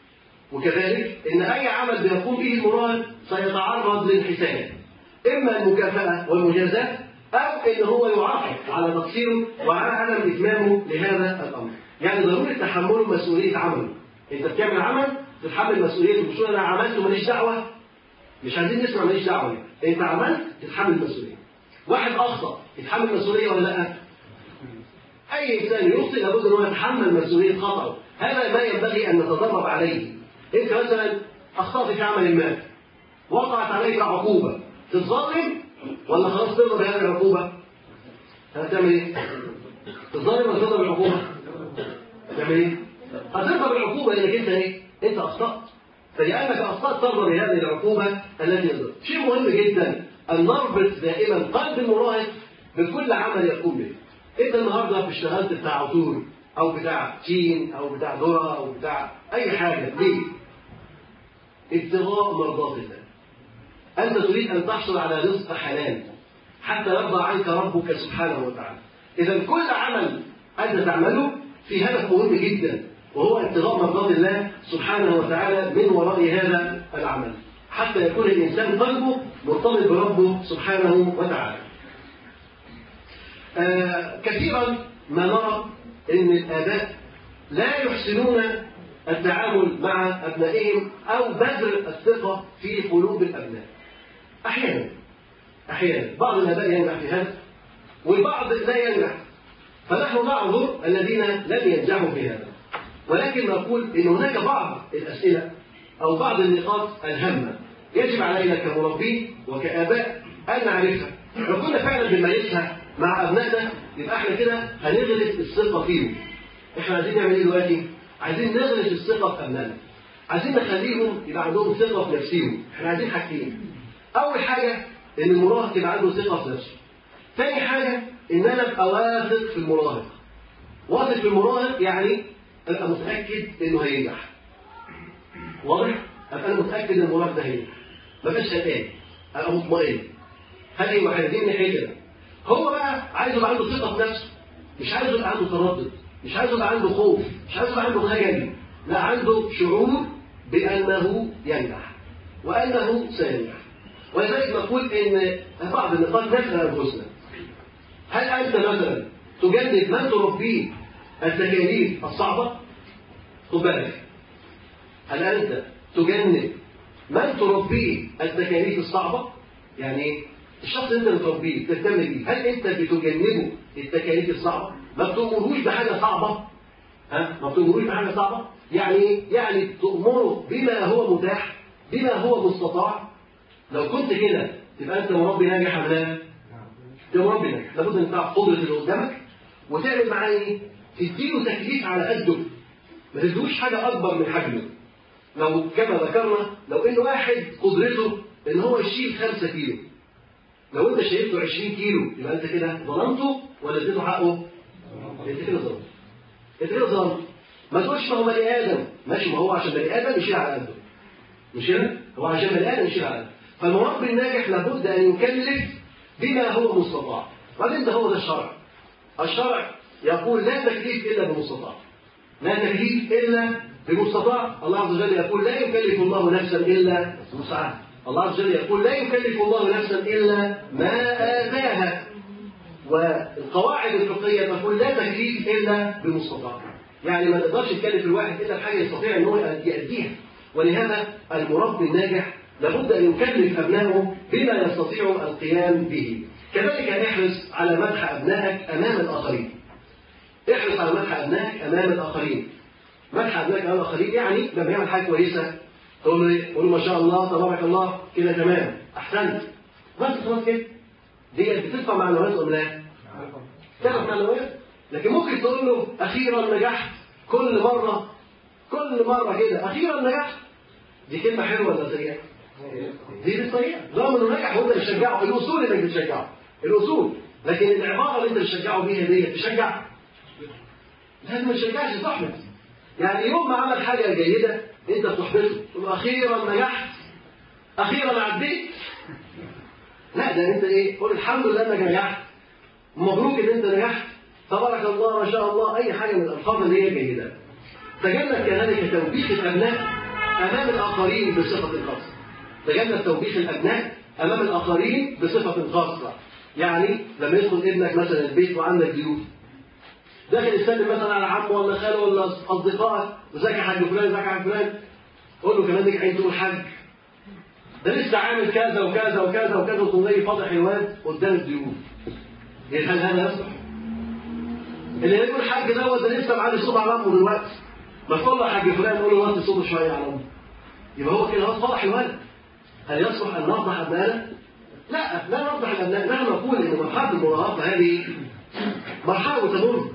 وكذلك إن أي عمل بيقوم به المراهق سيتعرض للحساب، إما المكافأة والمجازاة أو إن هو يعاقب على تقصيره وعلى عدم إتمامه لهذا الأمر. يعني ضروري تحمله مسؤولية عمله. أنت بتعمل عمل تتحمل مسؤوليته، مش أنا عملت وماليش دعوة. مش عايزين نسمع ماليش دعوة. أنت عملت تتحمل مسؤولية. واحد أخطأ يتحمل مسؤولية ولا لا؟ أي إنسان يخطئ لابد أن هو يتحمل مسؤولية خطأه. هذا ما ينبغي أن نتدرب عليه. أنت مثلا أخطأت في عمل ما، وقعت عليك عقوبة، تتظلم ولا خلاص ترضى بهذه العقوبة؟ هتعمل إيه؟ تتظلم ولا ترضى بالعقوبة؟ هتعمل إيه؟ هترضى بالعقوبة لأنك أنت إيه؟ أنت أخطأت. فلأنك أخطأت ترضى بهذه العقوبة التي نزلت. شيء مهم جدا أن نربط دائما قلب المراهق بكل عمل يقوم به. أنت النهارده اشتغلت بتاع عطور أو بتاع تين أو بتاع ذرة أو بتاع أي حاجة، ليه؟ ابتغاء مرضات الله. أنت تريد أن تحصل على رزق حلال حتى يرضى عنك ربك سبحانه وتعالى. إذا كل عمل أنت تعمله في هدف مهم جدا، وهو ابتغاء مرضات الله سبحانه وتعالى من وراء هذا العمل، حتى يكون الإنسان قلبه مرتبط بربه سبحانه وتعالى. آه كثيرا ما نرى أن الآباء لا يحسنون التعامل مع أبنائهم أو بذل الثقة في قلوب الأبناء. أحيانا أحيانا بعض الآباء ينجح في هذا والبعض لا ينجح، فنحن نعذر الذين لم ينجحوا في هذا، ولكن نقول أن هناك بعض الأسئلة أو بعض النقاط الهامة يجب علينا كمربين وكآباء أن نعرفها. لو كنا فعلا بنمارسها مع أبنائنا يبقى احنا كده هنغرس الثقة فيهم. احنا عايزين نعمل ايه دلوقتي؟ عايزين نغرس الثقة في أبنائنا. عايزين نخليهم يبقى عندهم ثقة في نفسهم. احنا عايزين حاجتين. أول حاجة إن المراهق يبقى عنده ثقة في نفسه. ثاني حاجة إن أنا أبقى واثق في المراهق. واثق في المراهق يعني أبقى متأكد إنه هينجح. واضح؟ أبقى أنا متأكد إن المراهق ده هينجح. ما بقاش قلقان. أبقى مطمئن. هل يبقى عايزين ناحية كده؟ هو بقى عايز يبقى عنده ثقة في نفسه. مش عايز يبقى عنده تردد. مش عايز يبقى عنده خوف. مش عايز يبقى عنده خجل. لا، عنده شعور بأنه ينجح وأنه سينجح. ولذلك نقول إن بعض النقاط نسأل أنفسنا: هل أنت مثلا تجدد من تربيه التكاليف الصعبة؟ خد بالك، هل أنت تجنب من تربيه التكاليف الصعبة؟ يعني الشخص اللي أنت بتربيه تهتم بيه، هل أنت بتجنبه التكاليف الصعبة؟ ما بتأمروش بحاجة صعبة؟ ها؟ ما بتأمروش بحاجة صعبة؟ يعني يعني تأمره بما هو متاح، بما هو مستطاع. لو كنت كده تبقى أنت مربي ناجح ولا لا؟ ده مربي ناجح، لابد أن تعرف قدرة اللي قدامك وتعمل معاه إيه؟ تديله تكليف على قده، ما تديلوش حاجة أكبر من حجمه. لو كما ذكرنا لو إن واحد قدرته إن هو يشيل خمسة كيلو، لو أنت شايلته عشرين كيلو يبقى أنت كده ظلمته ولا اديته حقه؟ أنت كده ظلمته. أنت كده ظلمته. ما تقولش ما هو بني آدم، ماشي، ما هو عشان بني آدم يشيل على قده. مش كده؟ هو عشان بني آدم يشيل على قده. فالمربي الناجح لابد أن يكلف بما هو مستطاع. وبعدين ده هو ده الشرع. الشرع يقول لا تكليف إلا بمستطاع. لا تكليف إلا بمستطاع. الله عز وجل يقول لا يكلف الله نفسا إلا وسعها. الله عز وجل يقول لا يكلف الله نفسا إلا ما آتاها. والقواعد الفقهية تقول لا تكليف إلا بمستطاع. يعني ما نقدرش نكلف الواحد إلا بحاجة يستطيع أن هو يأديها. ولهذا المربي الناجح لابد أن يكلف أبنائه بما يستطيع القيام به. كذلك احرص على مدح أبنائك أمام الآخرين. احرص على مدح أبنائك أمام الآخرين. مدح أبنائك أمام الآخرين يعني لما يعمل حاجة كويسة تقول له ايه؟ قول له ما شاء الله تبارك الله كده تمام أحسنت. بس خلاص كده. دي بتدفع معنويات ولا لا؟ تدفع معنويات. لكن ممكن تقول له أخيرا نجحت كل مرة كل مرة كده أخيرا نجحت. دي كلمة حلوة ولا سيئة؟ دي بالطريقة رغم انه نجح وانت بتشجعه. الاصول انك بتشجعه الاصول، لكن العباره اللي انت بتشجعه بيها دي تشجع؟ لازم ما تشجعش تحبط. يعني يوم ما عمل حاجه جيده انت بتحبطه تقول اخيرا نجحت اخيرا عديت. لا ده انت ايه؟ قول الحمد لله انك نجحت، مبروك ان انت نجحت، تبارك الله ما شاء الله، اي حاجه من الالفاظ اللي هي جيده. تجنب كذلك توبيخ الابناء امام الاخرين بصفه خاصه. تجنب توبيخ الأبناء أمام الآخرين بصفة خاصة. يعني لما يدخل ابنك مثلا البيت وعندك ضيوف، داخل يسلم مثلا على عمه ولا خاله ولا أصدقائك، ازيك يا حاج فلان ازيك يا حاج فلان، قول له كمان نجحين تقول حاج ده لسه عامل كذا وكذا وكذا وكذا، وتقوم جاي فاضح الواد قدام الضيوف. هل هذا يصلح؟ اللي يقول حاج دوت ده لسه معلي صوت على امه دلوقتي، ما تقول له حاج فلان قول له وطي صوته شويه على امه، يبقى هو كده هو فاضح الولد. هل يصلح أن نفضح أبنائنا؟ لا، لا نفضح الأبناء. نحن نقول أن مرحلة المراهقة هذه مرحلة وتمر،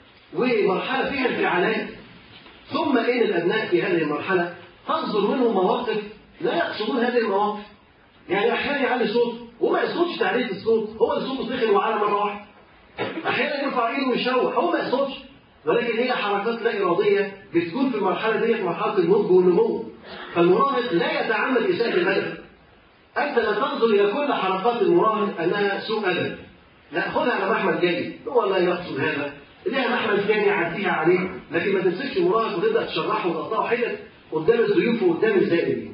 ومرحلة فيها انفعالات، ثم إن الأبناء في هذه المرحلة تنظر منهم مواقف لا يقصدون هذه المواقف. يعني أحيانا يعلي صوت وما يقصدش تعليق الصوت، هو اللي صوته دخل وعلى مرة واحدة. أحيانا يرفع إيده ويشوح، هو ما يقصدش، ولكن هي حركات لا إرادية بتكون في المرحلة دي، في مرحلة النضج والنمو. فالمراهق لا يتعمد إساءة الأدب. أنت لا تنظر إلى كل حركات المراهق أنها سوء أدب، لا خذها على محمل جيد، هو لا يقصد هذا، ليها محمل ثاني عديها عليه، لكن ما تمسكش المراهق وتبدأ تشرحه وتقطعه حتت قدام الضيوف وقدام الزائرين.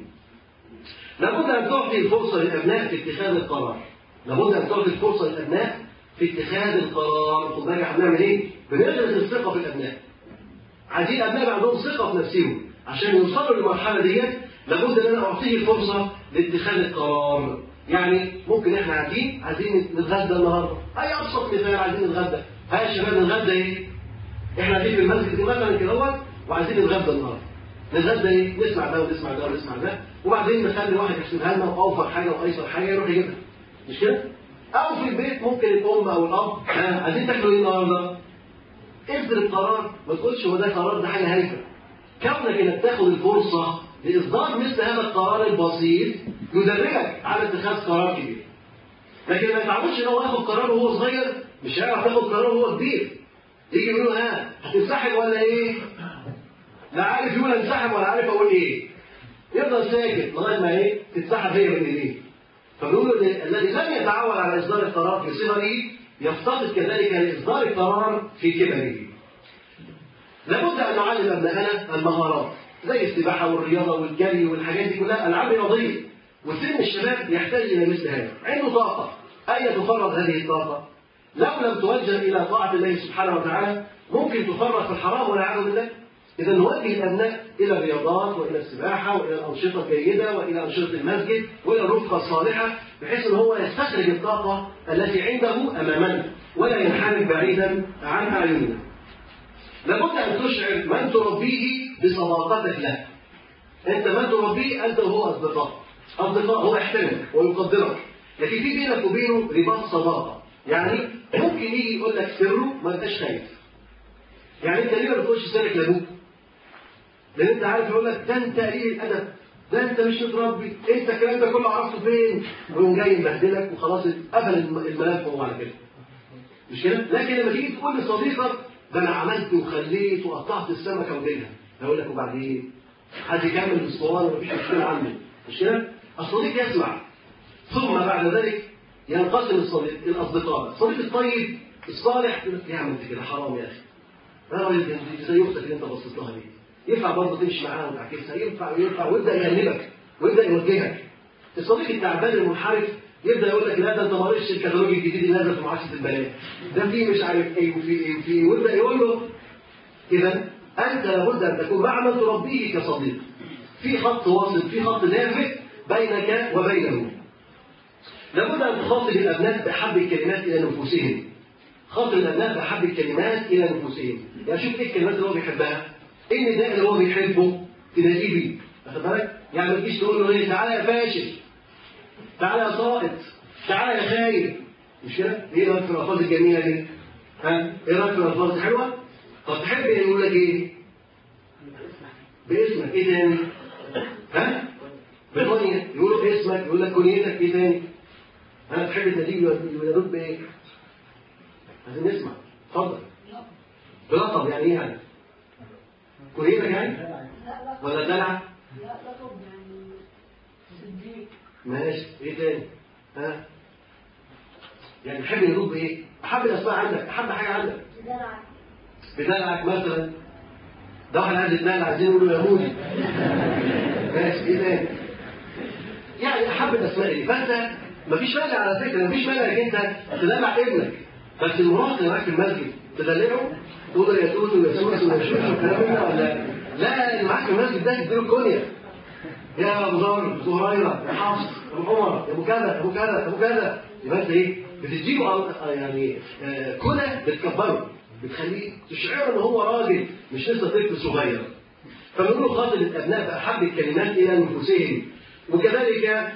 لابد أن تعطي الفرصة للأبناء في اتخاذ القرار. لابد أن تعطي الفرصة للأبناء في اتخاذ القرار. خد بالك احنا بنعمل إيه؟ بنغرس الثقة في الأبناء. عايزين الأبناء عندهم ثقة في نفسهم، عشان يوصلوا للمرحلة ديت لابد ان انا اعطيه الفرصه لاتخاذ القرار. يعني ممكن احنا قاعدين عايزين نتغدى النهارده، اي ابسط مثال عايزين نتغدى، ها يا شباب نتغدى ايه؟ احنا قاعدين في المسجد مثلا كده وعايزين نتغدى النهارده. نتغدى ايه؟ نسمع ده ونسمع ده ونسمع ده، وبعدين نخلي واحد يحسبها لنا واوفر حاجه وايسر حاجه يروح يجيبها. مش كده؟ او في البيت ممكن الام او الاب ها عايزين تاكلوا ايه النهارده؟ ابذل القرار، ما تقولش هو ده قرار، ده حاجه هايفه. كونك انك تاخد الفرصه لإصدار مثل هذا القرار البسيط يدربك على اتخاذ قرار كبير. لكن ما يتعودش ان هو ياخد قرار وهو صغير، مش هيعرف ياخد قرار وهو كبير. يجي يقول له ها هتنسحب ولا ايه؟ لا عارف يقول انسحب ولا عارف اقول ايه. يفضل ساكت لغايه ما ايه؟ تتسحب هي من ايديه. فبيقولوا ان الذي لم يتعود على اصدار القرار في صغره يفتقد كذلك لاصدار القرار في كبره. لابد ان نعلم ابنائنا المهارات زي السباحه والرياضه والجري والحاجات دي كلها، العاب رياضيه. وسن الشباب يحتاج الى مثل هذا، عنده طاقه، اين تفرغ هذه الطاقه؟ لو لم توجه الى طاعه الله سبحانه وتعالى ممكن تفرغ في الحرام والعياذ بالله. إذا نوجه الأبناء إلى الرياضات وإلى السباحة وإلى الأنشطة الجيدة وإلى أنشطة المسجد وإلى الرفقة الصالحة، بحيث أن هو يستخرج الطاقة التي عنده أمامنا ولا ينحرف بعيدا عن أعيننا. لابد أن تشعر من تربيه بصداقتك له. أنت من تربيه أنت وهو أصدقاء. أصدقاء هو يحترمك ويقدرك، لكن في بينك وبينه رباط صداقة. يعني ممكن يجي يقول لك سره ما أنتش خايف. يعني أنت ليه ما بتقولش سرك لأبوك؟ لأن أنت عارف يقول لك ده أنت قليل الأدب، ده أنت مش متربي، أنت الكلام ده كله عرفته فين؟ ويقوم جاي يبهدلك وخلاص قفل الملف وهو على كده. مش كده؟ لكن لما تيجي تقول لصديقك ده أنا عملت وخليت وقطعت السمكة وديلها، هيقول لك وبعدين؟ حد يكمل بالصوان ومفيش مشكلة عنه. مش كده؟ الصديق يسمع. ثم بعد ذلك ينقسم الصديق الأصدقاء. الصديق الطيب الصالح يقول لك يا عم أنت كده حرام يا أخي. أنا راجل زي أختك اللي أنت بصيت لها دي. ينفع برضه تمشي معاها وتعكسها، ينفع وينفع ويبدأ يغلبك ويبدأ يوجهك. الصديق التعبان المنحرف يبدأ يقول لك لا ده أنت ما قريتش الكتالوج الجديد اللي نازل في معاشة البنات. ده فيه مش عارف إيه وفيه إيه وفيه إيه، ويبدأ يقول له إذا أنت لابد أن تكون مع من تربيه كصديق. في خط واصل، في خط دافئ بينك وبينه. لابد أن تخاطب الأبناء بأحب الكلمات إلى نفوسهم. خاطب الأبناء بأحب الكلمات إلى نفوسهم. يعني شوف إيه الكلمات اللي هو بيحبها، إيه النداء اللي هو بيحبه تناديه بيه. واخد بالك؟ يعني ما تجيش تقول له إيه تعالى يا فاشل، تعالى يا ساقط، تعالى يا خايب. مش كده؟ إيه رأيك في الألفاظ الجميلة دي؟ ها؟ إيه رأيك في الألفاظ الحلوة؟ طب تحب يقول لك إيه؟ باسمك. إيه تاني؟ ها؟ بالكنية. يقولوا باسمك، يقول لك كنيتك. إيه تاني؟ أنا تحب تناديه ويرد بإيه؟ عايزين نسمع. اتفضل. بلقب يعني إيه يعني؟ كنيتك يعني؟ ولا دلع؟ لا لقب يعني صديق. ماشي. إيه تاني؟ ها؟ يعني تحب يرد بإيه؟ أحب الأسماء عندك، أحب حاجة عندك. بدلعك. بدلعك مثلا. ده واحد عايز يتدلع عايزين يقولوا يا مودي. ماشي. إيه تاني؟ يعني أحب الأسماء دي. فأنت مفيش مانع على فكرة، مفيش مانع إنك أنت تدلع ابنك، بس المراهق اللي معاك في المسجد تدلعه تقول له يا توت ويا سوس ويا شوش والكلام ده ولا لا؟ اللي معاك في المسجد ده تديله الكنية. يا أبو ذر، أبو هريرة، يا حفص، أبو عمر، يا أبو كذا، أبو كذا، أبو كذا. يبقى أنت إيه؟ بتديله يعني كنى بتكبره، بتخليه تشعره إن هو راجل مش لسه طفل صغير. فنقول له خاطب الأبناء بأحب الكلمات إلى نفوسهم. وكذلك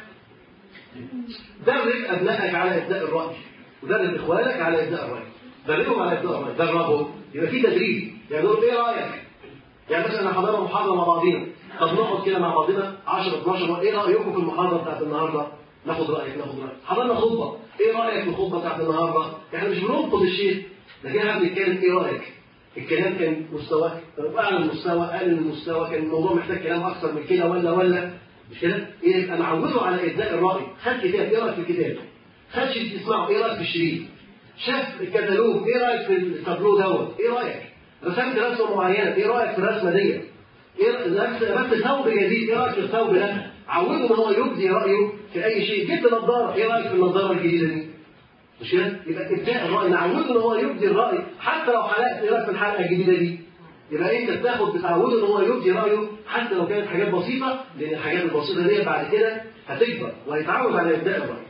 درب أبنائك على إبداء الرأي، ودرب إخوانك على إبداء الرأي. دربهم على إبداء الرأي، دربهم. يبقى في تدريب. يعني نقول إيه رأيك؟ يعني مثلا حضرنا محاضرة مع بعضينا، طب نقعد كده مع بعضنا عشرة اتناشر إيه رأيكم في المحاضرة بتاعت النهاردة؟ ناخد رأيك ناخد رأيك. حضرنا خطبة، إيه رأيك في الخطبة بتاعت النهاردة؟ إحنا مش بننقد الشيء، لكن إحنا بنتكلم إيه رأيك؟ الكلام كان مستوى أعلى المستوى، أقل المستوى، كان الموضوع محتاج كلام أكثر من كده ولا ولا مش كده؟ يبقى نعوده على إبداء الرأي. خد كتاب، إيه رأيك في الكتاب؟ خد شريط تسمعه، إيه رأيك في الشريط؟ شاف الكتالوج، إيه رأيك في التابلو دوت؟ إيه رأيك؟ رسمت رسمة معينة، إيه رأيك في الرسمة دي؟ إيه لبست ثوب جديد، إيه رأيك في الثوب ده؟ عوده إن هو يبدي رأيه في أي شيء. جبت نظارة، إيه رأيك في النظارة الجديدة دي؟ مش كده؟ يبقى إبداء الرأي، نعوده إن هو يبدي الرأي حتى لو حلقت رسم الحلقة الجديدة دي. يبقى انت بتاخد بتعوده ان هو يبدي رايه حتى لو كانت حاجات بسيطه، لان الحاجات البسيطه دي بعد كده هتكبر وهيتعود على ابداء الراي.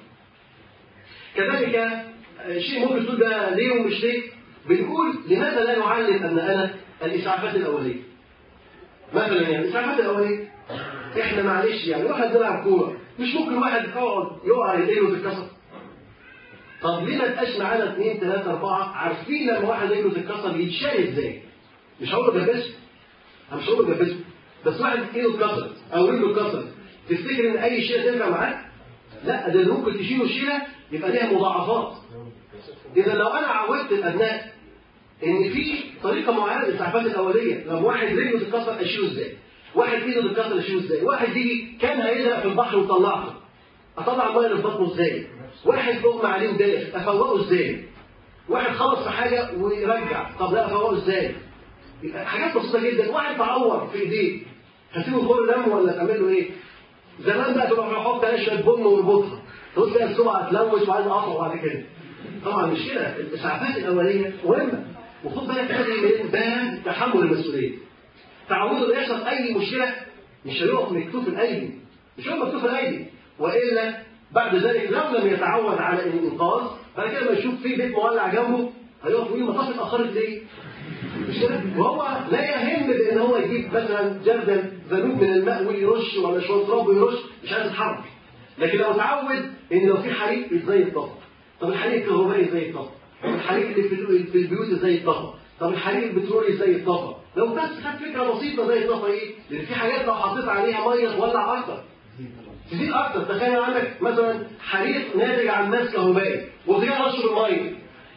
كذلك شيء ممكن تقول ده ليه ومش ليه؟ بنقول لماذا لا نعلم ابنائنا الاسعافات الاوليه؟ مثلا يعني الاسعافات الاوليه احنا معلش يعني واحد بيلعب كوره مش ممكن واحد يقعد يقع رجله وتتكسر. طب ليه ما تبقاش معانا اثنين ثلاثه اربعه عارفين لما واحد رجله تتكسر يتشال ازاي؟ مش هقول له جبسه، انا مش هقول له جبسه، بس واحد ايده اتكسرت او رجله اتكسرت، تفتكر ان اي شيء تنفع معاك؟ لا، ده اللي ممكن تشيله شيله يبقى ليها مضاعفات. اذا لو انا عودت الابناء ان في طريقه معينه للاسعافات الاوليه، لما واحد رجله تتكسر اشيله ازاي؟ واحد ايده تتكسر اشيله ازاي؟ واحد يجي كان هيغرق في البحر وطلعته، اطلع الميه اللي في بطنه ازاي؟ واحد اغمى عليه وداخل افوقه ازاي؟ واحد خلص في حاجه ويرجع، طب لا افوقه ازاي؟ يبقى حاجات بسيطه جدا. واحد تعور في ايديه هتسيبه يخر دم ولا تعمل له ايه؟ زمان بقى تروح نحط عليه شويه بن ونربطها، تقول تلاقي السمعه تلوث وعايز اقطع بعد كده. طبعا مش كده، الاسعافات الاوليه مهمه، وخد بالك هذه من باب تحمل المسؤوليه. تعودوا ان يحصل اي مشكله مش هيقف مكتوف الايدي، مش هيقف مكتوف الايدي، والا بعد ذلك لو لم يتعود على الانقاذ بعد كده لما يشوف في بيت مولع جنبه هيقف يقول المطاف اتاخرت ليه؟ مش كده؟ وهو لا يهم بان هو يجيب مثلا جردل ذنوب من الماء ويرش ولا شويه تراب ويرش، مش عايز يتحرك. لكن لو اتعود ان لو في حريق ازاي يتطفى؟ طب الحريق الكهربائي ازاي يتطفى؟ طب الحريق اللي في البيوت ازاي يتطفى؟ طب الحريق البترولي ازاي يتطفى؟ لو بس خد فكره بسيطه ازاي يتطفى ايه؟ لان في حاجات لو حطيت عليها ميه تولع اكتر. تزيد اكتر. تخيل عندك مثلا حريق ناتج عن ماس كهربائي وتيجي رش بالميه.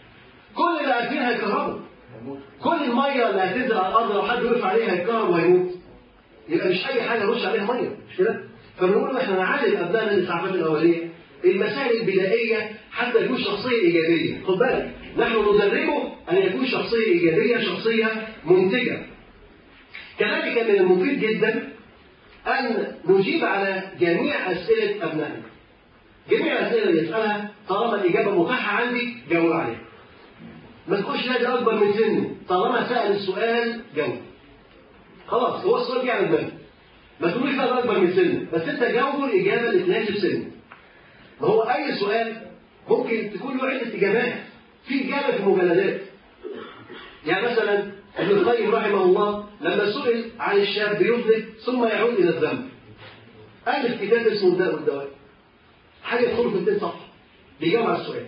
كل اللي قاعدين هيكهربوا. كل الميه اللي هتنزل على الارض لو حد وقف عليها هيتكهرب وهيموت. يبقى مش اي حاجه نرش عليها ميه، مش كده؟ فبنقول احنا نعلم ابنائنا الاسعافات الاوليه المسائل البدائيه حتى يكون شخصيه ايجابيه. خد بالك نحن ندربه ان يكون شخصيه ايجابيه، شخصيه منتجه. كذلك من المفيد جدا ان نجيب على جميع اسئله ابنائنا. جميع الاسئله اللي يسالها طالما الاجابه متاحه عندي جاوب عليها. ما تقولش نادي اكبر من سنه، طالما سال السؤال جاوب. خلاص هو السؤال جه على دماغه. ما تقولش نادي اكبر من سنه، بس انت جاوبه الاجابه اللي تناسب سنه. ما هو اي سؤال ممكن تكون له عده اجابات. في اجابه في مجلدات. يعني مثلا ابن القيم رحمه الله لما سئل عن الشاب يذنب ثم يعود الى الذنب الف كتاب اسمه الداء والدواء. حاجه تدخل في مئتين صفحه بيجاوب على السؤال.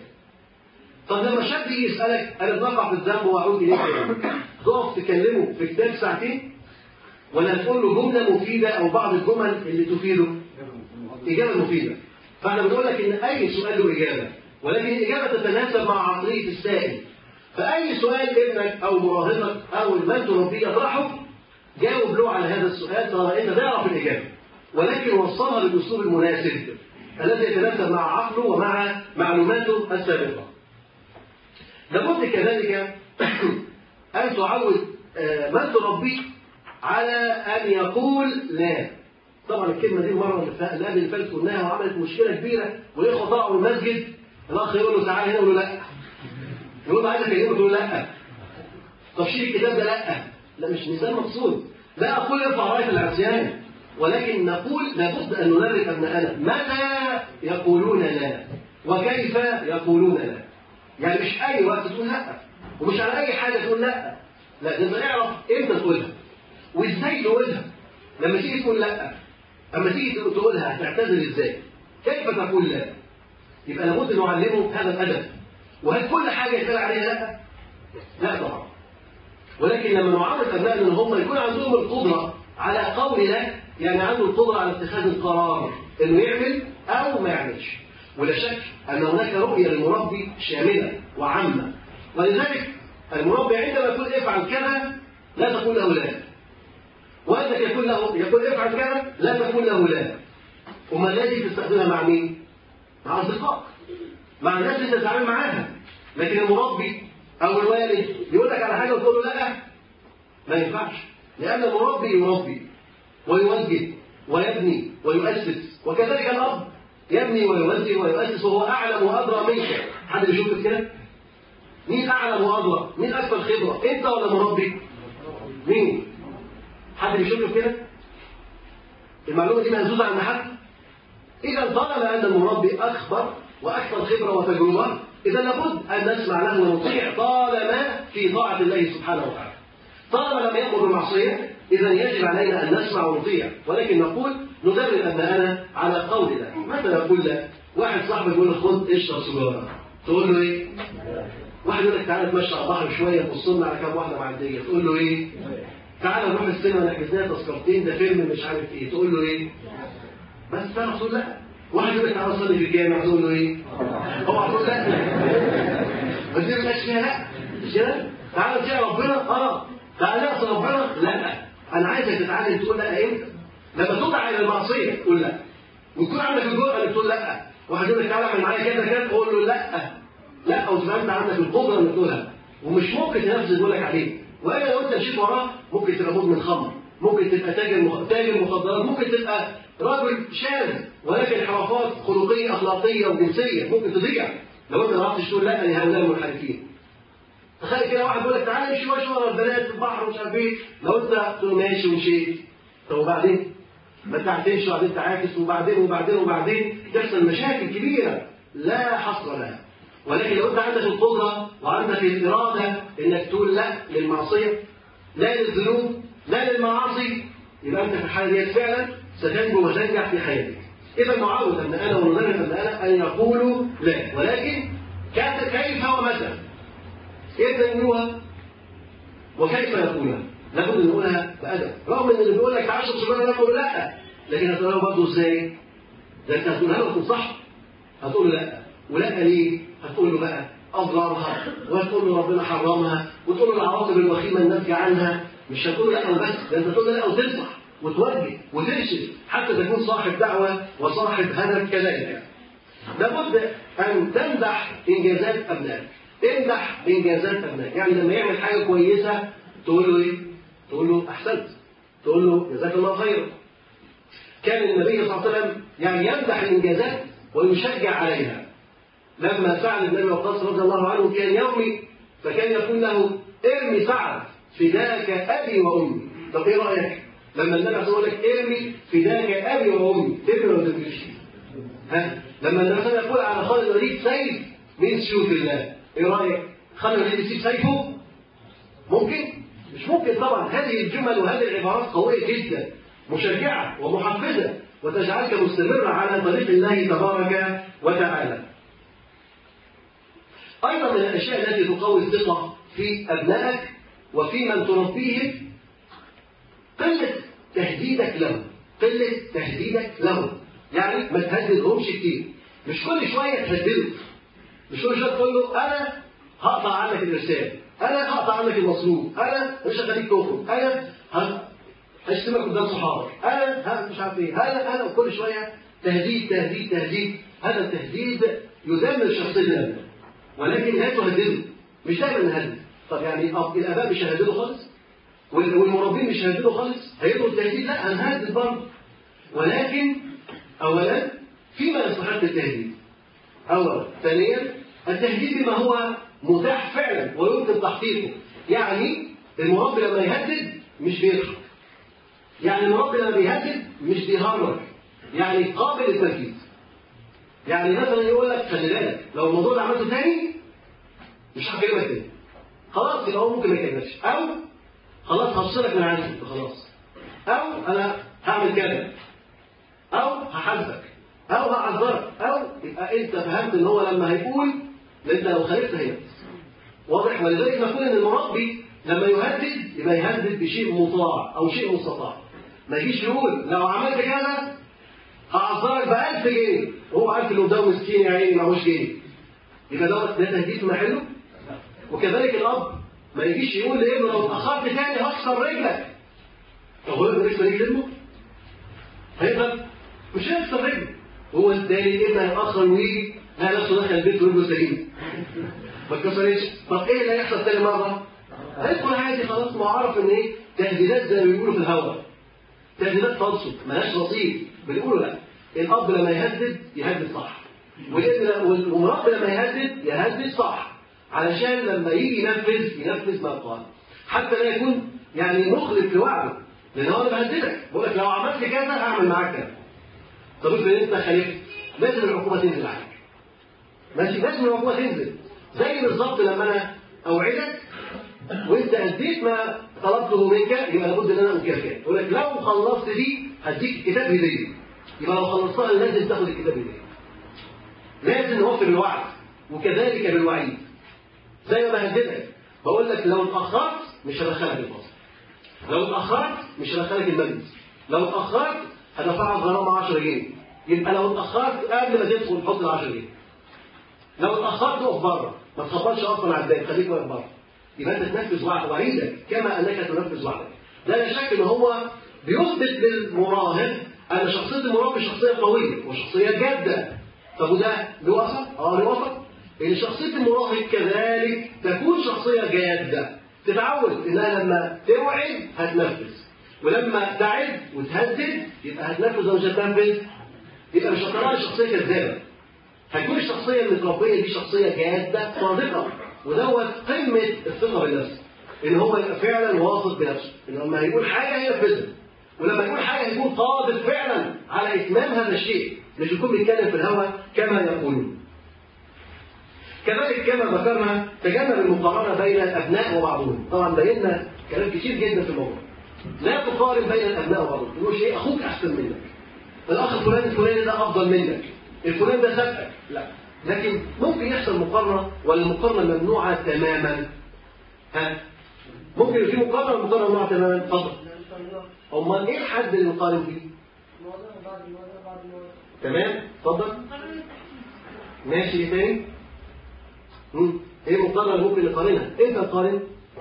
طب لما شاب يجي يسالك انا بقع في الذنب واعود اليه تقف تكلمه في كتاب ساعتين ولا تقول له جمله مفيده او بعض الجمل اللي تفيده؟ اجابه مفيده. فاحنا بنقول لك ان اي سؤال له اجابه، ولكن الاجابه تتناسب مع عقليه السائل. فاي سؤال ابنك او مراهقك او من تربيه يطرحه جاوب له على هذا السؤال طالما انت تعرف الاجابه، ولكن وصلها بالاسلوب المناسب الذي يتناسب مع عقله ومع معلوماته السابقه. لابد كذلك ان تعود من تربيه على ان يقول لا. طبعا الكلمه دي مره اللي قبل اللي فاتت قلناها وعملت مشكله كبيره، والاخوه طلعوا المسجد الاخ يقول له تعالى هنا يقول له لا. يقول له عايز اكلمه يقول له لا. طب شيل الكتاب ده لا. لا مش مثال مقصود. لا اقول ارفع رايه العصيان، ولكن نقول لابد ان ندرب ابنائنا متى يقولون لا وكيف يقولون لا. يعني مش اي وقت تقول لا، ومش على اي حاجه تقول لا. لا انت اعرف امتى تقولها وازاي تقولها. لما تيجي تقول لا، اما تيجي تقولها هتعتذر ازاي؟ كيف تقول لا؟ يبقى لابد ان نعلمه هذا الادب. وهل كل حاجه يتقال عليها لا؟ لا طبعا. ولكن لما نعرف ابنائنا ان هم يكون عندهم القدره على قول لا، يعني عنده القدره على اتخاذ القرار انه يعمل او ما يعملش. ولا شك ان هناك رؤيه للمربي شامله وعامه، ولذلك المربي عندما يقول افعل كذا لا تقول له لا، وانك يقول له يقول افعل كذا لا تقول له لا. وما الذي تستخدمها مع مين؟ مع اصدقائك، مع الناس اللي تتعامل معاها. لكن المربي او الوالد يقول لك على حاجه وتقول له لا، ما ينفعش. لان المربي يربي ويوجه ويبني ويؤسس، وكذلك الاب يبني ويوجه ويؤسس وهو اعلم وادرى منك. حد بيشوف كده؟ مين اعلم وادرى؟ مين اكثر خبره؟ انت ولا مربي؟ مين؟ حد بيشوف كده؟ المعلومه دي مهزوزه عن حد؟ اذا طالما ان المربي اخبر واكثر خبره وتجربه، اذا لابد ان نسمع له ونطيع طالما في طاعه الله سبحانه وتعالى. طالما لم يامر بالمعصيه اذا يجب علينا ان نسمع ونطيع، ولكن نقول ندرب ابنائنا على قول لا. متى نقول لا؟ واحد صاحبك يقول لك خد اشرب سيجاره، تقول له ايه؟ واحد يقول لك تعالى نتمشى على البحر شويه تبص لنا على كام واحده معديه، تقول له ايه؟ تعالى نروح السينما نحجز لنا تذكرتين ده فيلم مش عارف ايه، تقول له ايه؟ بس تعرف تقول لا. واحد يقول لك تعالى صلي في الجامع، تقول له ايه؟ اوعى تقول لا. بس دي مش فيها لا. مش كده؟ تعالى تطيع ربنا؟ اه. تعالى نعصي ربنا؟ لا. انا عايزك تتعلم تقول لا امتى؟ لما تدعى الى المعصيه تقول لا. ويكون عندك الجرأه انك تقول لا. واحد يقول لك تعالى اعمل معايا كذا كذا، تقول له لا. لا، وتبقى انت عندك القدره انك تقولها، ومش ممكن تنفذ اللي يقول لك عليه. والا لو انت مشيت وراه ممكن تبقى مدمن خمر، ممكن تبقى تاجر مخ... تاجر مخدرات، ممكن تبقى راجل شاذ ولكن انحرافات خلقيه اخلاقيه وجنسيه ممكن تضيع لو انت ما عرفتش تقول لا لهؤلاء المنحرفين. تخيل كده واحد بيقول لك تعالى نمشي شويه ورا البنات في البحر ومش عارف ايه، لو انت قلت له ماشي ومشيت، طب وبعدين؟ ما انت هتمشي وبعدين تعاكس وبعدين وبعدين وبعدين تحصل مشاكل كبيره لا حصر لها. ولكن لو انت عندك القدره وعندك الاراده انك تقول لا للمعصيه، لا للذنوب، لا للمعاصي، يبقى انت في الحاله ديت فعلا ستنجو وتنجح في حياتك. اذا نعود ان انا وندرب ان انا ان يقولوا لا، ولكن كيف ومتى؟ كيف يقولوها وكيف يقولها؟ لابد ان نقولها بادب، رغم ان اللي بيقول لك تعالى اشرب سيجاره يقول لا، لكن هتقولها برضه ازاي؟ ده انت هتقولها له وتنصحه، هتقول له لا، ولا ليه؟ هتقول له بقى اضرارها، وهتقول له ربنا حرمها، وتقول له العواقب الوخيمه الناتجه عنها. مش هتقول له لا وبس، ده انت تقول له لا وتنصح وتوجه وترشد حتى تكون صاحب دعوه وصاحب هدف كذلك. لابد ان تمدح انجازات ابنائك، امدح انجازات ابنائك، يعني لما يعمل حاجه كويسه تقول له ايه؟ تقول له احسنت، تقول له جزاك الله خيرا. كان النبي صلى الله عليه وسلم يعني يمدح الانجازات ويشجع عليها. لما سعد بن ابي وقاص رضي الله عنه كان يرمي، فكان يقول له ارمي سعد فداك ابي وامي. طب ايه رايك؟ لما النبي يقول لك ارمي فداك ابي وامي، ترمي ولا ترميش؟ ها؟ لما النبي صلى الله عليه وسلم يقول على خالد الوليد سيف من سيوف الله، ايه رايك؟ خالد الوليد يسيب سيفه؟ ممكن؟ مش ممكن طبعا. هذه الجمل وهذه العبارات قويه جدا، مشجعه ومحفزه، وتجعلك مستمرا على طريق الله تبارك وتعالى. أيضا من الأشياء التي تقوي الثقة في أبنائك وفي من تربيهم قلة تهديدك لهم، قلة تهديدك لهم، يعني ما تهددهمش كتير، مش كل شوية تهدده، مش كل شوية تقول له أنا هقطع عنك الإرسال، أنا هقطع عنك المصروف، أنا مش هخليك تخرج، أنا هشتمك قدام صحابك، أنا مش عارف إيه، أنا أنا كل شوية تهديد تهديد تهديد. هذا التهديد يدمر شخصية الأبناء، ولكن لا تهدده، مش دايما نهدد. طب يعني الآباء مش هيهددوا خالص؟ والمربين مش هيهددوا خالص؟ هيدوا التهديد؟ لا، هنهدد برضه، ولكن أولا فيما يستحق التهديد. أولا، ثانيا التهديد بما هو متاح فعلا ويمكن تحقيقه. يعني المربي لما يهدد مش بيضحك، يعني المربي لما بيهدد مش بيهرج، يعني قابل للتنفيذ. يعني مثلا يقول لك خلي بالك لو الموضوع ده عملته تاني مش هكلمك تاني، خلاص يبقى هو ممكن ما يكلمكش، او خلاص هفصلك من عندي خلاص، او انا هعمل كذا، او هحاسبك، او هعذرك، او يبقى انت فهمت ان هو لما هيقول انت لو خالفت هينفذ. واضح؟ ولذلك نقول ان المربي لما يهدد يبقى يهدد بشيء مطاع او شيء مستطاع. ما يجيش يقول لو عملت كذا هعذرك ب ألف جنيه، وهو عارف اللي قدامه مسكين يا عيني معهوش جنيه، يبقى ده ده تهديد في محله. وكذلك الاب ما يجيش يقول لابنه لو اتاخرت تاني هكسر رجلك. طب هو ابنه يكسر رجل ابنه؟ هيفهم؟ مش هيكسر رجله، هو التاني ابنه هيتاخر ويجي لا نفسه دخل البيت ورجله سليم ما اتكسرتش. طب ايه اللي هيحصل تاني مره؟ هيدخل عادي خلاص، ما عرف ان ايه تهديدات زي ما بيقولوا في الهواء، تهديدات فالصو مالهاش نصيب. بنقولوا لا، الاب لما يهدد يهدد صح، والمربي لما يهدد يهدد صح، علشان لما يجي ينفذ ينفذ ما قال، حتى لا يكون يعني مخلف في وعده. لان هو انا بهددك، بقول لك لو عملت كذا هعمل معاك كذا. طب افرض انت خالفت، لازم العقوبه تنزل عليك. ماشي، لازم العقوبه تنزل. زي بالظبط لما انا اوعدك وانت اديت ما طلبته منك، يبقى لابد ان انا اكافئك. اقول لك لو خلصت دي هديك الكتاب هديه، يبقى لو خلصتها لازم تاخد الكتاب هديه. لازم نوفر الوعد، وكذلك بالوعيد. زي ما هددك بقول لك لو اتاخرت مش هدخلك الفصل، لو اتاخرت مش هدخلك المجلس، لو اتاخرت هدفعك غرامه عشرة جنيه. يبقى لو اتاخرت قبل ما تدخل حط ال عشرة جنيه. لو اتاخرت اقف بره، ما تخبطش اصلا على الباب، خليك واقف بره. يبقى انت تنفذ وعد وعيدك كما انك تنفذ وعدك. ده لا شك ان هو بيثبت للمراهق ان شخصيه المراهق شخصيه قويه وشخصيه جاده. طب وده له اثر؟ اه له اثر. ان شخصيه المراهق كذلك تكون شخصيه جاده، تتعود انها لما توعد هتنفذ، ولما تعد وتهدد يبقى هتنفذ ومش هتنفذ. يبقى مش هتطلع شخصيه كذابه، هتكون الشخصيه المتربيه دي شخصيه جاده صادقه، ودوت قمة الثقة بالنفس، إن هو يبقى فعلا واثق بنفسه، إن لما يقول حاجة ينفذها، ولما يقول حاجة يكون قادر فعلا على إتمام هذا الشيء، مش يكون بيتكلم في الهوى كما يقولون. كذلك كما ذكرنا تجنب المقارنة بين الأبناء وبعضهم، طبعا بينا كلام كتير جدا في الموضوع. لا تقارن بين الأبناء وبعضهم، تقول شيء أخوك أحسن منك، الأخ الفلاني الفلاني ده أفضل منك، الفلان ده سبقك، لا. لكن ممكن يحصل مقارنة، ولا المقارنة ممنوعة تماما؟ ها؟ ممكن في مقارنة مقارنة ممنوعة تماما؟ اتفضل. أمال إيه الحد اللي نقارن فيه؟ تمام؟ اتفضل. ماشي، إيه تاني؟ مم. إيه المقارنة اللي ممكن نقارنها؟ إمتى نقارن؟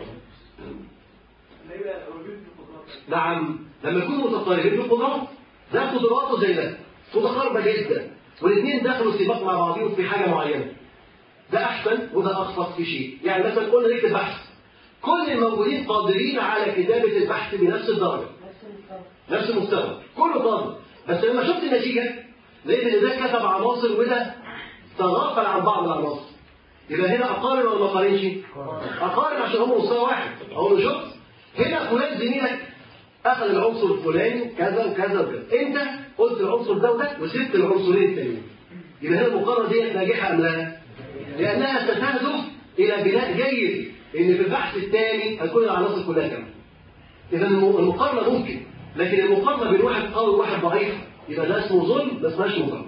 نعم، لما يكونوا متقاربين في القدرات، ده قدراته زي ده متقاربة جدا، والاثنين دخلوا سباق مع بعضهم في حاجة معينة، ده أحسن وده أخصص في شيء. يعني مثلا قلنا نكتب بحث، كل الموجودين قادرين على كتابة البحث بنفس الدرجة، نفس المستوى، كله قادر، بس لما شفت النتيجة لقيت إن ده كتب عناصر وده تغافل عن بعض العناصر، يبقى هنا أقارن ولا ما أقارنش؟ أقارن عشان هم مستوى واحد. أقول له شفت هنا فلان زميلك أخذ العنصر الفلاني كذا وكذا وكذا، أنت قلت العنصر ده وده وسبت العنصرين التانيين، يبقى هنا المقارنة دي ناجحة أم لا؟ لأنها ستهدف إلى بناء جيد، إن في البحث الثاني هتكون العناصر كلها كاملة. إذا المقارنة ممكن، لكن المقارنة بين واحد قوي وواحد ضعيف يبقى ده اسمه ظلم، ده اسمهاش مقارنة.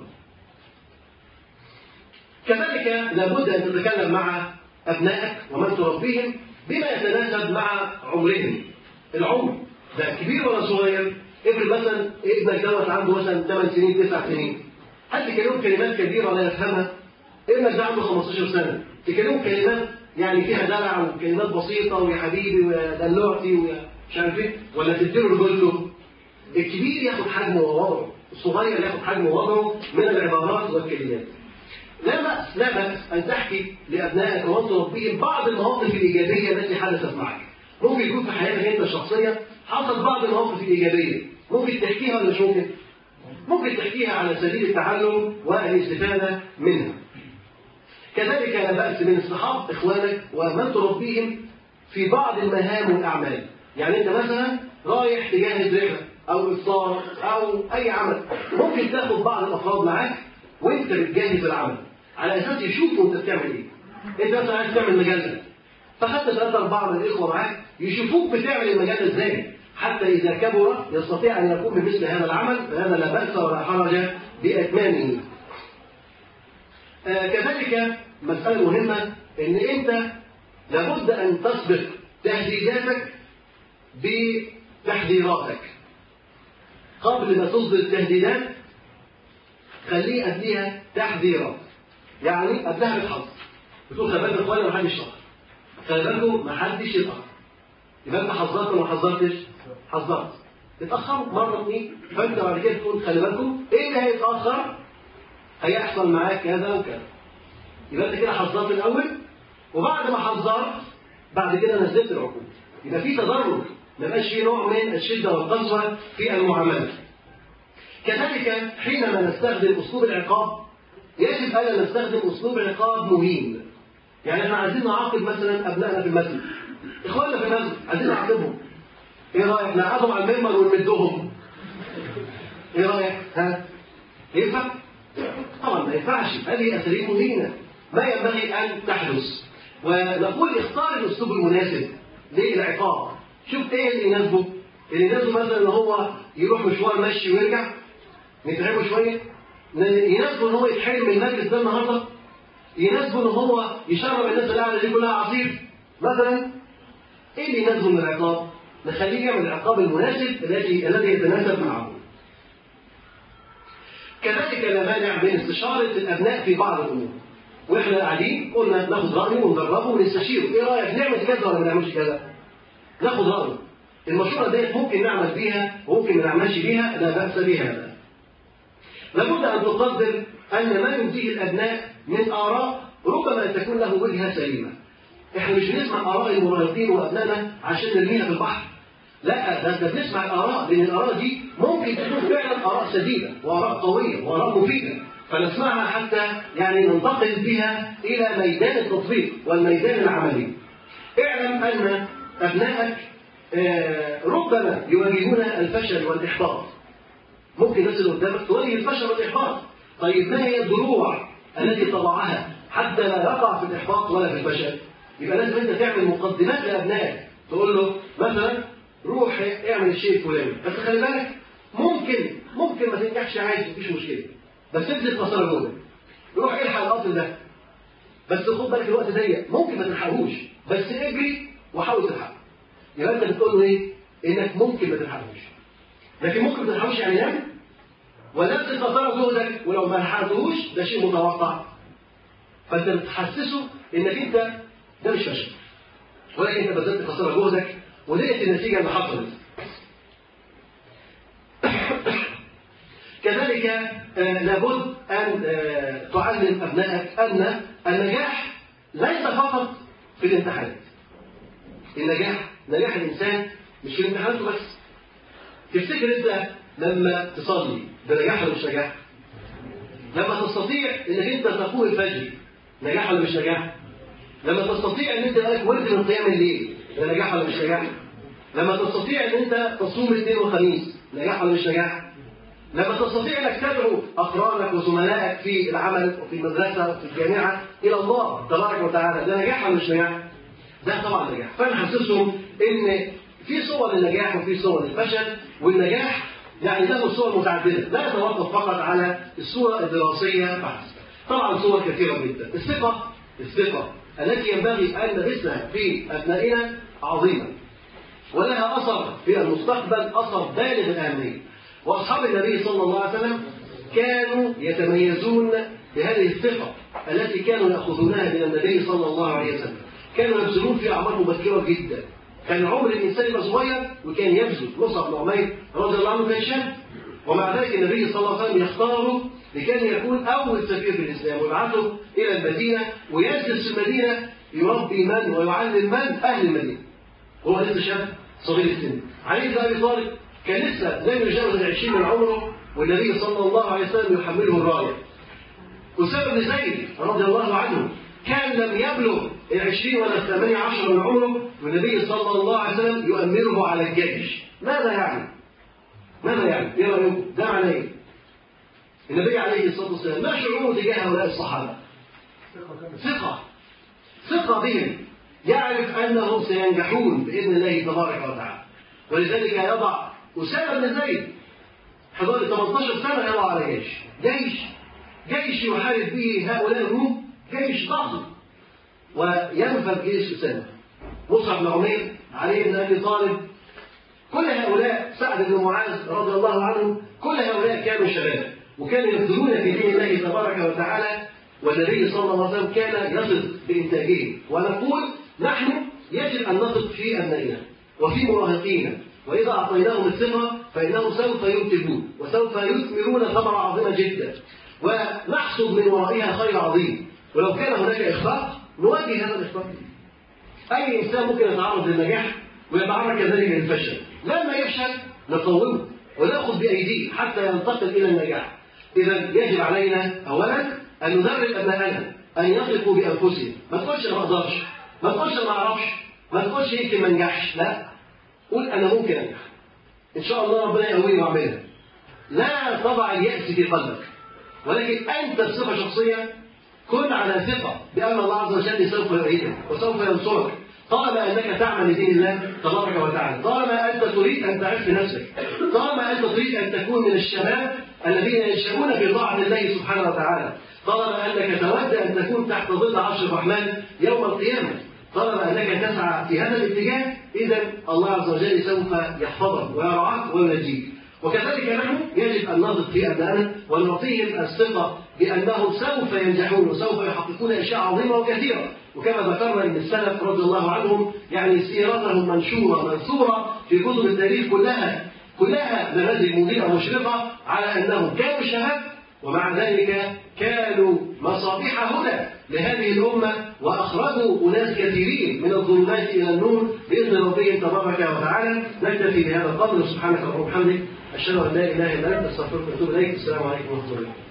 كذلك لابد أن تتكلم مع أبنائك ومن تربيهم بما يتناسب مع عمرهم. العمر ده كبير ولا صغير؟ افرض مثلا ابنك دوت عنده مثلا ثمان سنين تسع سنين، هل تكلمه كلمات كبيرة ولا يفهمها؟ ابنك ده عنده خمستاشر سنة، تكلمه كلمات يعني فيها دلع وكلمات بسيطة ويا حبيبي ويا دلوعتي ومش عارف ايه، ولا تديله رجلته؟ الكبير ياخد حجمه ووضعه، الصغير ياخد حجمه ووضعه من العبارات والكلمات. لا بأس لا بأس أن تحكي لأبنائك وأن تربيهم بعض المواقف الإيجابية التي حدثت معك. ممكن يكون في حياتك أنت الشخصية حصل بعض المواقف الإيجابية، ممكن تحكيها ولا مش ممكن؟ ممكن تحكيها على سبيل التعلم والاستفادة منها. كذلك لا بأس من اصطحاب إخوانك ومن تربيهم في بعض المهام والأعمال. يعني أنت مثلا رايح تجهز رحلة أو إفطار أو أي عمل، ممكن تاخد بعض الأفراد معاك وأنت بتجهز العمل على أساس يشوفوا أنت بتعمل إيه. أنت مثلا عايز تعمل مجلة، فخدت ثلاثة أربعة من الإخوة معاك يشوفوك بتعمل المجلة إزاي، حتى إذا كبر يستطيع أن يقوم بمثل هذا العمل، فهذا لا بأس ولا حرج بإتمامه. آه كذلك مسألة مهمة إن أنت لابد أن تسبق تهديداتك بتحذيراتك. قبل ما تصدر التهديدات خليه قبلها تحذيرات، يعني قبلها بتحذر، بتقول خلي بالك إخواني محدش يتأخر، خلي بالكم محدش يتأخر، يبقى أنت حذرت ولا ما حذرتش؟ حذرت. اتأخروا مرة اثنين، فأنت بعد كده تقول خلي بالكم إيه اللي هيتأخر؟ هيحصل معاك كذا وكذا. يبقى أنت كده حذرت الأول، وبعد ما حذرت بعد كده نزلت العقوبة. يبقى في تدرج، ما يبقاش في نوع من الشدة والقسوة في المعاملة. كذلك حينما نستخدم أسلوب العقاب يجب ألا نستخدم أسلوب عقاب مهين. يعني احنا عايزين نعاقب مثلا أبنائنا في المسجد، إخواننا في المسجد عايزين نعاقبهم. إيه رأيك نقعدهم على المنبر ونمدهم؟ إيه رأيك؟ ها؟ ينفع؟ طبعا ما ينفعش، هذه أساليب مهينة ما ينبغي أن تحدث. ونقول اختار الأسلوب المناسب للعقاب. شوف إيه اللي يناسبه؟ اللي يناسبه مثلا إن هو يروح مشوار مشي ويرجع نتعبه شوية، يناسبه إن هو يتحرم من المجلس ده النهارده، يناسبه إن هو يشرب الناس اللي قاعدة دي كلها عصير مثلا. إيه اللي يناسبه من العقاب؟ نخليه يعمل العقاب المناسب الذي الذي يتناسب معه. كذلك لا مانع من استشارة الأبناء في بعض الأمور. وإحنا قاعدين قلنا ناخد رأيه وندربه ونستشيره، إيه رأيك نعمل كذا ولا ما نعملش كذا؟ ناخد رأيه. المشورة ديت ممكن نعمل بيها وممكن ما نعملش بيها، لا بأس بها. لابد أن تقدر أن ما ينتج الأبناء من آراء ربما تكون له وجهة سليمة. إحنا مش بنسمع آراء المراهقين وأبنائنا عشان نرميها في البحر. لا، ده أنت بنسمع الآراء، لأن الآراء دي ممكن تكون فعلا آراء سديدة وآراء قوية وآراء مفيدة، فنسمعها حتى يعني ننتقل بها إلى ميدان التطبيق والميدان العملي. اعلم أن أبنائك ربما يواجهون الفشل والإحباط. ممكن الناس اللي قدامك تواجه الفشل والإحباط. طيب ما هي الدروع التي تضعها حتى لا يقع في الإحباط ولا في الفشل؟ يبقى لازم أنت تعمل مقدمات لأبنائك، تقول له مثلا روح اعمل الشيء الفلاني، بس خلي بالك ممكن ممكن ما تنجحش عادي، مفيش مشكلة، بس ابذل خسارة جوه. روح الحق القطر ده، بس خد بالك الوقت ضيق، ممكن ما تلحقوش، بس اجري وحاول تلحق. يبقى أنت بتقول له إيه؟ إنك ممكن ما تلحقوش. لكن ممكن ما تلحقوش يعني نام؟ ونفس الخسارة جهدك، ولو ما لحقتهوش ده شيء متوقع. فأنت بتحسسه إنك أنت ده مش فشل، ولكن أنت بذلت خسارة جهدك ولقيت النتيجة اللي حصلت. كذلك آه لابد أن آه تعلم أبنائك أن النجاح ليس فقط في الامتحانات. النجاح نجاح الإنسان مش في الامتحانات بس. تفتكر أنت لما تصلي ده نجاح ولا مش نجاح؟ لما تستطيع انك انت تقوم الفجر نجاح ولا مش نجاح؟ لما تستطيع ان انت لك ورد من قيام الليل ده نجاح ولا مش نجاح؟ لما تستطيع ان انت تصوم الاثنين والخميس نجاح ولا مش نجاح؟ لما تستطيع انك تدعو اقرانك وزملائك في العمل وفي المدرسه وفي الجامعه الى الله تبارك وتعالى ده نجاح ولا مش نجاح؟ ده طبعا نجاح. فانا حاسسهم ان في صور للنجاح وفي صور للفشل، والنجاح يعني له صور متعددة، لا يتوقف فقط على الصورة الدراسية بحث. طبعا صور كثيرة جدا. الثقة الثقة التي ينبغي أن نبثها في أبنائنا عظيمة، ولها أثر في المستقبل، أثر بالغ الأهمية. وأصحاب النبي صلى الله عليه وسلم كانوا يتميزون بهذه الثقة التي كانوا يأخذونها من النبي صلى الله عليه وسلم. كانوا يبذلون في أعمار مبكرة جدا. كان عمر الإنسان يبقى صغير وكان يبذل. مصعب بن عمير رضي الله عنه كان شاب، ومع ذلك النبي صلى الله عليه وسلم يختاره لكي يكون أول سفير في الإسلام ويبعثه إلى المدينة ويجلس في المدينة يربي من ويعلم من أهل المدينة. هو لسه شاب صغير السن. علي بن أبي طالب كان لسه لم يجاوز العشرين من عمره والنبي صلى الله عليه وسلم يحمله الراية. أسامة بن زيد رضي الله عنه كان لم يبلغ العشرين ولا الثمانية عشر من عمره والنبي صلى الله عليه وسلم يؤمره على الجيش. ماذا يعني؟ ماذا يعني؟ ايه رأيكم؟ ده معناه ايه؟ النبي عليه الصلاة والسلام ما شعوره تجاه هؤلاء الصحابة؟ ثقة ثقة بهم، يعرف أنهم سينجحون بإذن الله تبارك وتعالى. ولذلك يضع أسامة بن زيد حوالي ثمانية عشر سنة يضع على جيش جيش جيش يحارب به هؤلاء الروم، جيش ضخم، وينفذ جيش أسامة. مصعب بن عمير، علي بن أبي طالب، كل هؤلاء، سعد بن معاذ رضي الله عنه، كل هؤلاء كانوا شباب وكانوا يبذلون في دين الله تبارك وتعالى، والنبي صلى الله عليه وسلم كان يثق بإنتاجهم. ونقول نحن يجب أن نثق في أبنائنا وفي مراهقينا، وإذا أعطيناهم الثقة فإنهم سوف ينتجون وسوف يثمرون ثمرة عظيمة جدا ونحصد من ورائها خير عظيم. ولو كان هناك إخفاق نواجه هذا الإخفاق. أي إنسان ممكن يتعرض للنجاح ويتعرض كذلك للفشل، لما يفشل نقومه ونأخذ بأيديه حتى ينتقل إلى النجاح. إذا يجب علينا أولا أن ندرب أبنائنا أن يثقوا بأنفسهم. ما تقولش أنا ما أقدرش، ما تقولش أنا ما أعرفش، ما تقولش يمكن ما انجحش، لا، قول أنا ممكن أنجح إن شاء الله، ربنا يقويني وأعملها. لا تضع اليأس في قلبك، ولكن أنت بصفة شخصية كن على ثقة بأن الله عز وجل سوف يعينك وسوف ينصرك، طالما أنك تعمل لدين الله تبارك وتعالى، طالما أنت تريد أن تعرف نفسك، طالما أنت تريد أن تكون من الشباب الذين ينشؤون في طاعة الله سبحانه وتعالى، طالما أنك تود أن تكون تحت ظل عرش الرحمن يوم القيامة، طالما أنك تسعى في هذا الاتجاه، إذا الله عز وجل سوف يحفظك ويرعاك وينجيك. وكذلك نحن يجب أن نثق في أبنائنا ونعطيهم الثقة بأنهم سوف ينجحون وسوف يحققون أشياء عظيمة وكثيرة. وكما ذكرنا أن السلف رضي الله عنهم يعني سيرتهم منشورة منثورة في كتب التاريخ كلها كلها نماذج مضيئة مشرقة على أنهم كانوا شباب ومع ذلك كانوا مصابيح هدى لهذه الأمة وأخرجوا أناس كثيرين من الظلمات إلى النور بإذن ربهم تبارك وتعالى. نكتفي بهذا القدر. سبحانك اللهم وبحمدك، أشهد أن لا إله إلا أنت، أستغفرك وأتوب إليك. السلام عليكم ورحمة الله.